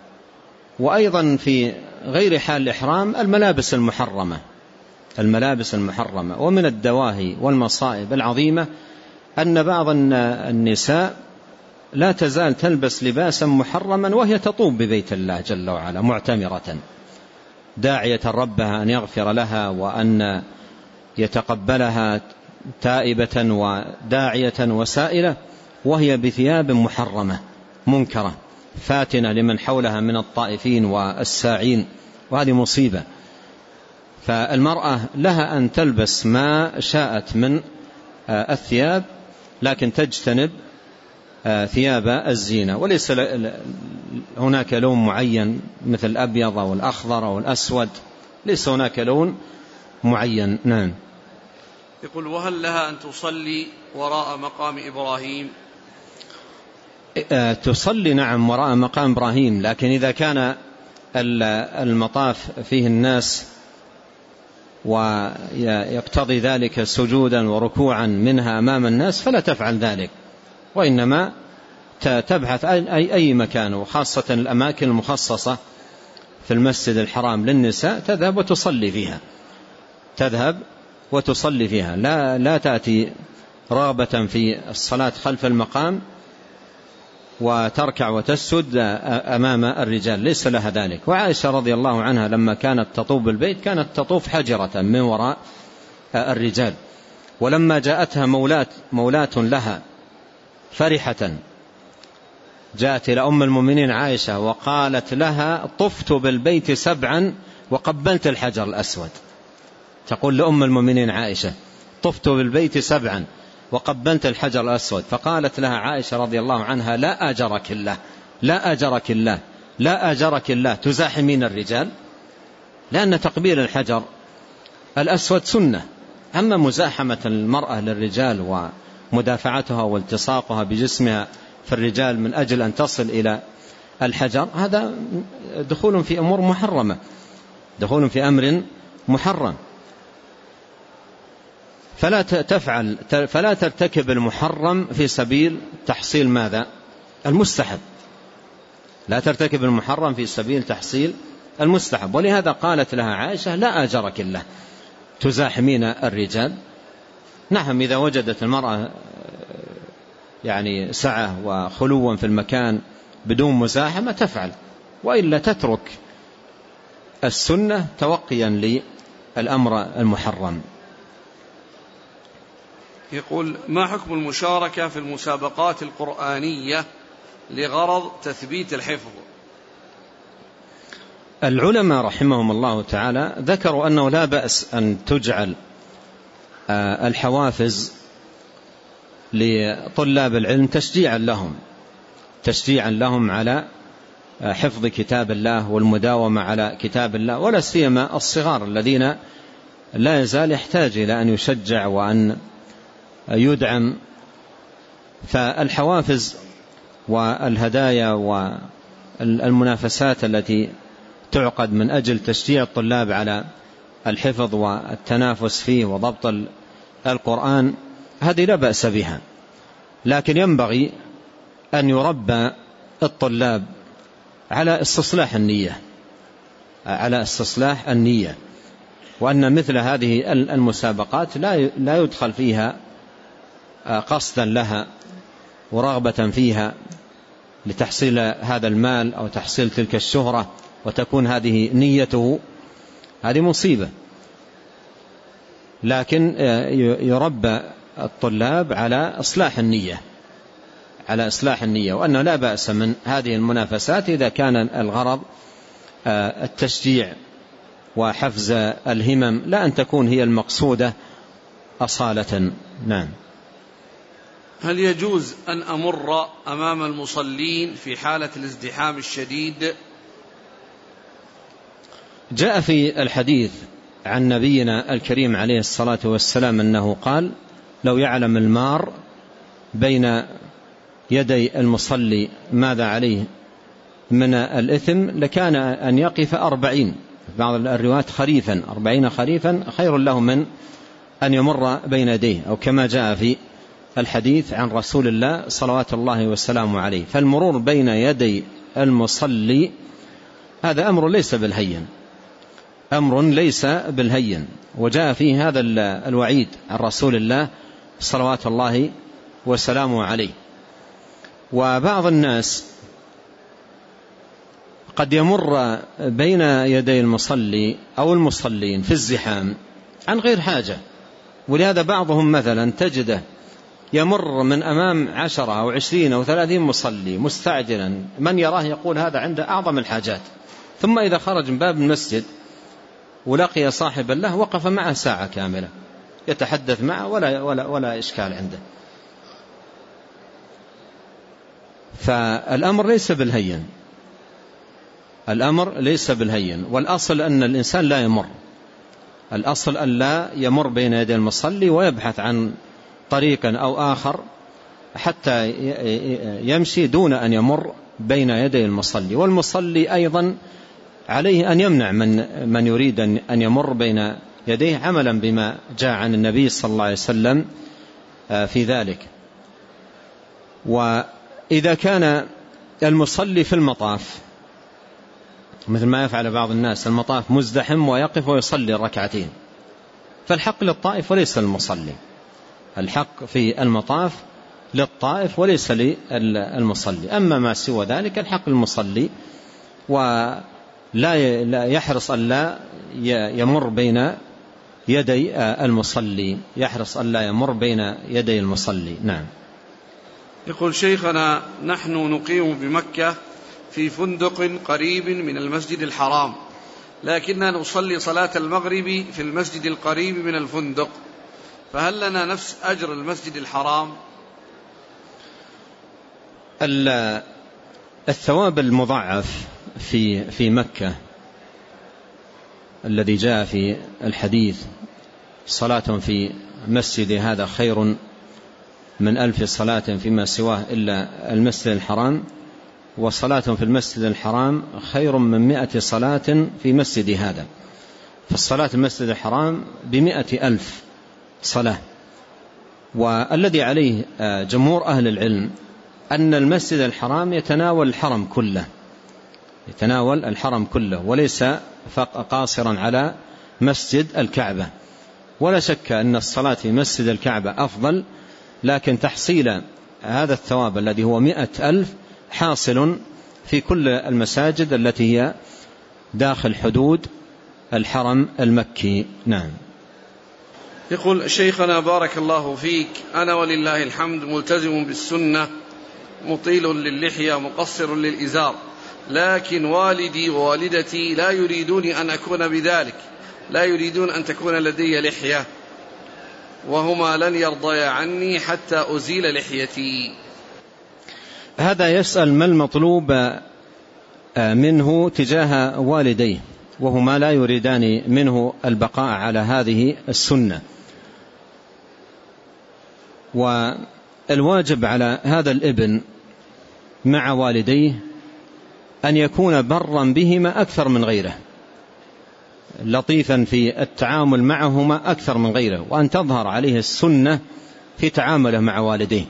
وأيضا في غير حال الإحرام الملابس المحرمة الملابس المحرمة. ومن الدواهي والمصائب العظيمة أن بعض النساء لا تزال تلبس لباسا محرما وهي تطوف ببيت الله جل وعلا معتمرة، داعية ربها أن يغفر لها وأن يتقبلها تائبة وداعية وسائلة، وهي بثياب محرمة منكرة فاتنة لمن حولها من الطائفين والساعين، وهذه مصيبة. فالمرأة لها أن تلبس ما شاءت من الثياب، لكن تجتنب ثياب الزينة، وليس هناك لون معين مثل الأبيض أو الأخضر أو الأسود، ليس هناك لون معين. نعم. يقول وهل لها أن تصلي وراء مقام إبراهيم؟ تصلي نعم وراء مقام إبراهيم، لكن إذا كان المطاف فيه الناس ويقتضي ذلك سجودا وركوعا منها أمام الناس فلا تفعل ذلك، وإنما تبحث أي, أي مكان، وخاصة الأماكن المخصصة في المسجد الحرام للنساء تذهب وتصلي فيها، تذهب وتصلي فيها، لا, لا تأتي رغبة في الصلاة خلف المقام وتركع وتسجد أمام الرجال، ليس لها ذلك. وعائشة رضي الله عنها لما كانت تطوف بالبيت كانت تطوف حجرة من وراء الرجال، ولما جاءتها مولاة, مولاة لها فرحة جاءت إلى أم المؤمنين عائشة وقالت لها طفت بالبيت سبعا وقبلت الحجر الأسود، تقول لأم المؤمنين عائشة طفت بالبيت سبعا وقبلت الحجر الأسود، فقالت لها عائشة رضي الله عنها لا أجرك الله لا أجرك الله لا أجرك الله تزاحمين الرجال، لأن تقبيل الحجر الأسود سنة، أما مزاحمة المرأة للرجال ومدافعتها والتصاقها بجسمها في الرجال من أجل أن تصل إلى الحجر هذا دخول في أمور محرمة، دخول في أمر محرم، فلا تفعل فلا ترتكب المحرم في سبيل تحصيل ماذا؟ المستحب، لا ترتكب المحرم في سبيل تحصيل المستحب. ولهذا قالت لها عائشة لا أجرك الله تزاحمين الرجال. نعم إذا وجدت المرأة يعني سعة وخلوا في المكان بدون مزاحمة تفعل، وإلا تترك السنة توقيا للأمر المحرم. يقول ما حكم المشاركة في المسابقات القرآنية لغرض تثبيت الحفظ؟ العلماء رحمهم الله تعالى ذكروا أنه لا بأس أن تجعل الحوافز لطلاب العلم تشجيعا لهم تشجيعا لهم على حفظ كتاب الله والمداومة على كتاب الله، ولا سيما الصغار الذين لا يزال يحتاج إلى أن يشجع وأن يدعم. فالحوافز والهدايا والمنافسات التي تعقد من أجل تشجيع الطلاب على الحفظ والتنافس فيه وضبط القرآن هذه لا بأس بها، لكن ينبغي أن يربى الطلاب على استصلاح النية على استصلاح النية وأن مثل هذه المسابقات لا يدخل فيها قصدا لها ورغبة فيها لتحصيل هذا المال أو تحصيل تلك الشهرة وتكون هذه نيته، هذه مصيبة. لكن يربى الطلاب على إصلاح النية على إصلاح النية وأنه لا بأس من هذه المنافسات إذا كان الغرض التشجيع وحفز الهمم، لا أن تكون هي المقصودة أصالة. نعم. هل يجوز أن أمر أمام المصلين في حالة الازدحام الشديد؟ جاء في الحديث عن نبينا الكريم عليه الصلاة والسلام أنه قال لو يعلم المار بين يدي المصلي ماذا عليه من الإثم لكان أن يقف أربعين، بعض الروايات خريفا أربعين خريفا خير له من أن يمر بين يديه، أو كما جاء في الحديث عن رسول الله صلوات الله والسلام عليه. فالمرور بين يدي المصلي هذا أمر ليس بالهين أمر ليس بالهين وجاء فيه هذا الوعيد عن رسول الله صلوات الله والسلام عليه. وبعض الناس قد يمر بين يدي المصلي أو المصلين في الزحام عن غير حاجة، ولهذا بعضهم مثلا تجده يمر من أمام عشرة أو عشرين أو ثلاثين مصلي مستعجلا، من يراه يقول هذا عنده أعظم الحاجات، ثم إذا خرج من باب المسجد ولقي صاحبا له وقف معه ساعة كاملة يتحدث معه ولا, ولا, ولا إشكال عنده. فالأمر ليس بالهين الأمر ليس بالهين والأصل أن الإنسان لا يمر الأصل أن لا يمر بين يدي المصلي ويبحث عن طريق أو آخر حتى يمشي دون أن يمر بين يدي المصلي. والمصلي أيضا عليه أن يمنع من, من يريد أن يمر بين يديه عملا بما جاء عن النبي صلى الله عليه وسلم في ذلك. إذا كان المصلي في المطاف مثل ما يفعل بعض الناس، المطاف مزدحم ويقف ويصلي الركعتين، فالحق للطائف وليس للمصلي، الحق في المطاف للطائف وليس للمصلي. أما ما سوى ذلك الحق للمصلي، ولا يحرص أن لا يمر بين يدي المصلي، يحرص أن لا يمر بين يدي المصلي. نعم. يقول شيخنا: نحن نقيم بمكة في فندق قريب من المسجد الحرام، لكننا نصلي صلاة المغرب في المسجد القريب من الفندق، فهل لنا نفس أجر المسجد الحرام؟ الثواب المضاعف في في مكة الذي جاء في الحديث: صلاة في مسجد هذا خير من ألف صلاة فيما سواه إلا المسجد الحرام، وصلاة في المسجد الحرام خير من مئة صلاة في مسجد هذا. فالصلاة في المسجد الحرام بمئة ألف صلاة. والذي عليه جمهور أهل العلم أن المسجد الحرام يتناول الحرم كله، يتناول الحرم كله وليس قاصرا على مسجد الكعبة. ولا شك أن الصلاة في مسجد الكعبة أفضل، لكن تحصيل هذا الثواب الذي هو مئة ألف حاصل في كل المساجد التي هي داخل حدود الحرم المكي. نعم. يقول شيخنا: بارك الله فيك، أنا ولله الحمد ملتزم بالسنة، مطيل للحية، مقصر للإزار، لكن والدي ووالدتي لا يريدون أن أكون بذلك، لا يريدون أن تكون لدي لحية، وهما لن يرضيا عني حتى أزيل لحيتي. هذا يسأل ما المطلوب منه تجاه والديه وهما لا يريدان منه البقاء على هذه السنة. والواجب على هذا الابن مع والديه أن يكون برا بهما أكثر من غيره، لطيفا في التعامل معهما أكثر من غيره، وأن تظهر عليه السنة في تعامله مع والديه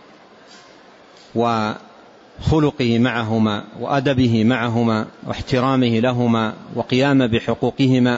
وخلقه معهما وأدبه معهما واحترامه لهما وقيامه بحقوقهما.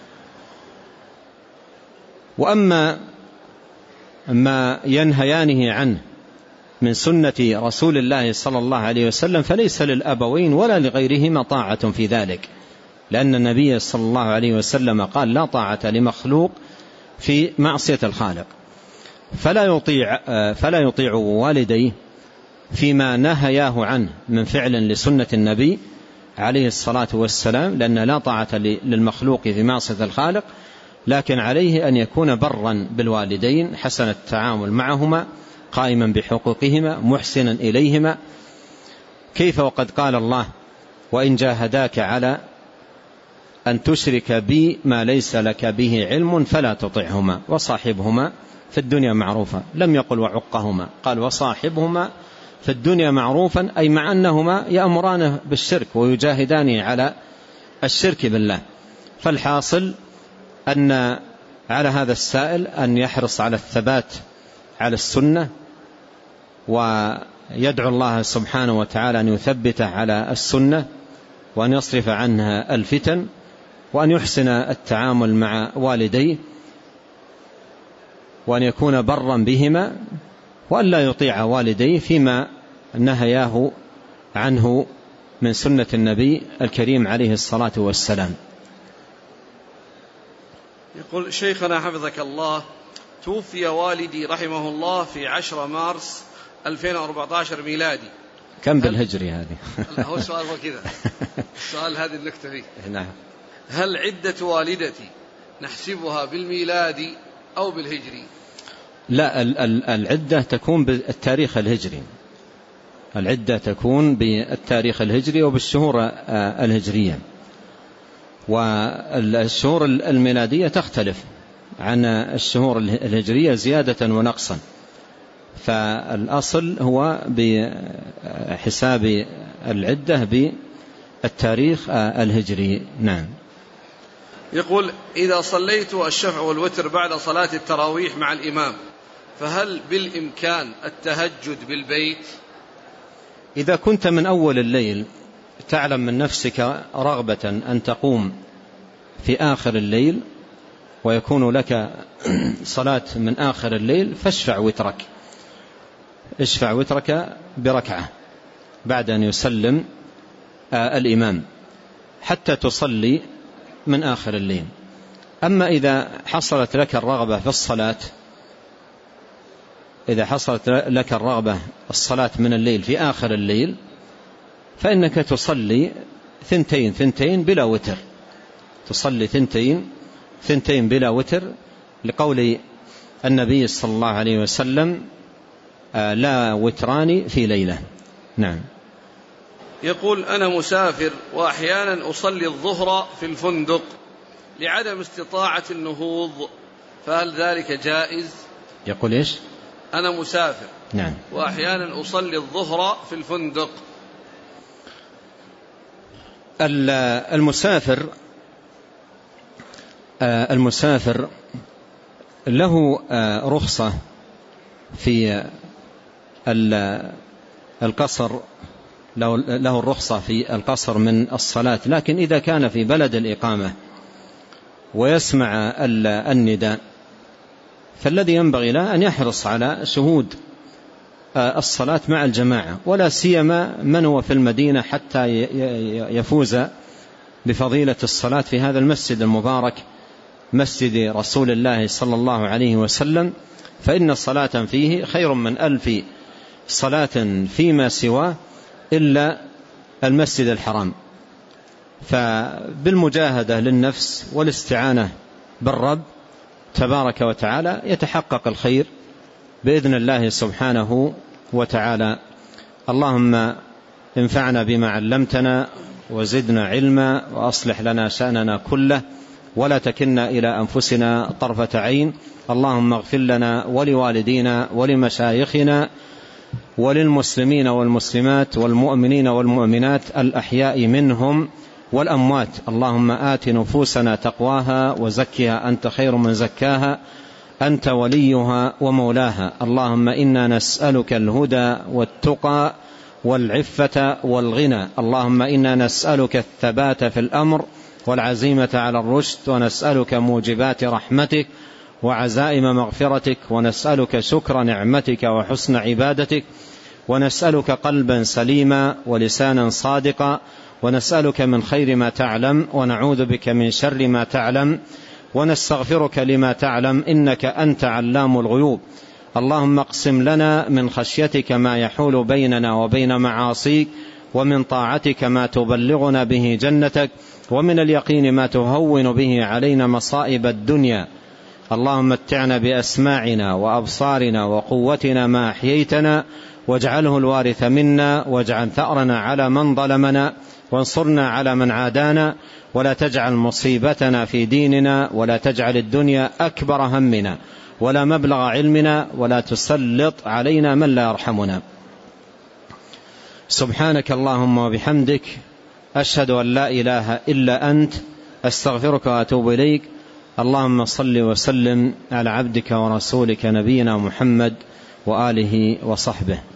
وأما ما ينهيانه عنه من سنة رسول الله صلى الله عليه وسلم فليس للأبوين ولا لغيرهما طاعة في ذلك، لأن النبي صلى الله عليه وسلم قال: لا طاعة لمخلوق في معصية الخالق. فلا يطيع فلا يطيع والديه فيما نهياه عنه من فعل لسنة النبي عليه الصلاة والسلام، لأن لا طاعة للمخلوق في معصية الخالق، لكن عليه أن يكون برا بالوالدين، حسن التعامل معهما، قائما بحقوقهما، محسنا إليهما. كيف وقد قال الله: وإن جاهداك على أن تشرك بي ما ليس لك به علم فلا تطعهما وصاحبهما في الدنيا معروفا. لم يقل وعقهما، قال وصاحبهما في الدنيا معروفا، أي مع أنهما يأمرانه بالشرك ويجاهدانه على الشرك بالله. فالحاصل أن على هذا السائل أن يحرص على الثبات على السنة، ويدعو الله سبحانه وتعالى أن يثبته على السنة، وأن يصرف عنها الفتن، وأن يحسن التعامل مع والديه، وأن يكون برا بهما، وأن لا يطيع والديه فيما نهياه عنه من سنة النبي الكريم عليه الصلاة والسلام. يقول شيخنا حفظك الله: توفي والدي رحمه الله في عشرة مارس ألفين وأربعة عشر ميلادي. كم بالهجري هذه؟ هو السؤال هو كذا، السؤال هذه النكتة فيه. نعم. هل عدة والدتي نحسبها بالميلادي أو بالهجري؟ لا، العدة تكون بالتاريخ الهجري، العدة تكون بالتاريخ الهجري وبالشهور الهجرية، والشهور الميلادية تختلف عن الشهور الهجرية زيادة ونقصا، فالأصل هو بحساب العدة بالتاريخ الهجري. نعم. يقول: إذا صليت الشفع والوتر بعد صلاة التراويح مع الإمام، فهل بالإمكان التهجد بالبيت؟ إذا كنت من أول الليل تعلم من نفسك رغبة أن تقوم في آخر الليل ويكون لك صلاة من آخر الليل فاشفع وترك اشفع وترك بركعة بعد أن يسلم الإمام حتى تصلي من آخر الليل. أما إذا حصلت لك الرغبة في الصلاة إذا حصلت لك الرغبة الصلاة من الليل في آخر الليل فإنك تصلي ثنتين ثنتين بلا وتر تصلي ثنتين ثنتين بلا وتر لقول النبي صلى الله عليه وسلم لا وتران في ليلة. نعم. يقول أنا مسافر وأحيانا أصلي الظهر في الفندق لعدم استطاعة النهوض فهل ذلك جائز؟ يقول إيش؟ أنا مسافر نعم وأحيانا أصلي الظهر في الفندق. المسافر المسافر له رخصة في القصر له الرخصة في القصر من الصلاة، لكن إذا كان في بلد الإقامة ويسمع النداء فالذي ينبغي له أن يحرص على شهود الصلاة مع الجماعة، ولا سيما من هو في المدينة حتى يفوز بفضيلة الصلاة في هذا المسجد المبارك مسجد رسول الله صلى الله عليه وسلم، فإن صلاة فيه خير من ألف صلاة فيما سواه إلا المسجد الحرام. فبالمجاهدة للنفس والاستعانة بالرب تبارك وتعالى يتحقق الخير بإذن الله سبحانه وتعالى. اللهم انفعنا بما علمتنا وزدنا علما وأصلح لنا شأننا كله ولا تكلنا إلى أنفسنا طرفة عين. اللهم اغفر لنا ولوالدينا ولمشايخنا وللمسلمين والمسلمات والمؤمنين والمؤمنات الأحياء منهم والأموات. اللهم آت نفوسنا تقواها وزكها أنت خير من زكاها أنت وليها ومولاها. اللهم إنا نسألك الهدى والتقى والعفة والغنى. اللهم إنا نسألك الثبات في الأمر والعزيمة على الرشد، ونسألك موجبات رحمتك وعزائم مغفرتك، ونسألك شكر نعمتك وحسن عبادتك، ونسألك قلبا سليما ولسانا صادقا، ونسألك من خير ما تعلم ونعوذ بك من شر ما تعلم ونستغفرك لما تعلم إنك أنت علام الغيوب. اللهم اقسم لنا من خشيتك ما يحول بيننا وبين معاصيك، ومن طاعتك ما تبلغنا به جنتك، ومن اليقين ما تهون به علينا مصائب الدنيا. اللهم متعنا بأسماعنا وأبصارنا وقوتنا ما أحييتنا، واجعله الوارث منا، واجعل ثأرنا على من ظلمنا، وانصرنا على من عادانا، ولا تجعل مصيبتنا في ديننا، ولا تجعل الدنيا أكبر همنا ولا مبلغ علمنا، ولا تسلط علينا من لا يرحمنا. سبحانك اللهم وبحمدك أشهد أن لا إله إلا أنت أستغفرك وأتوب إليك. اللهم صل وسلم على عبدك ورسولك نبينا محمد وآله وصحبه.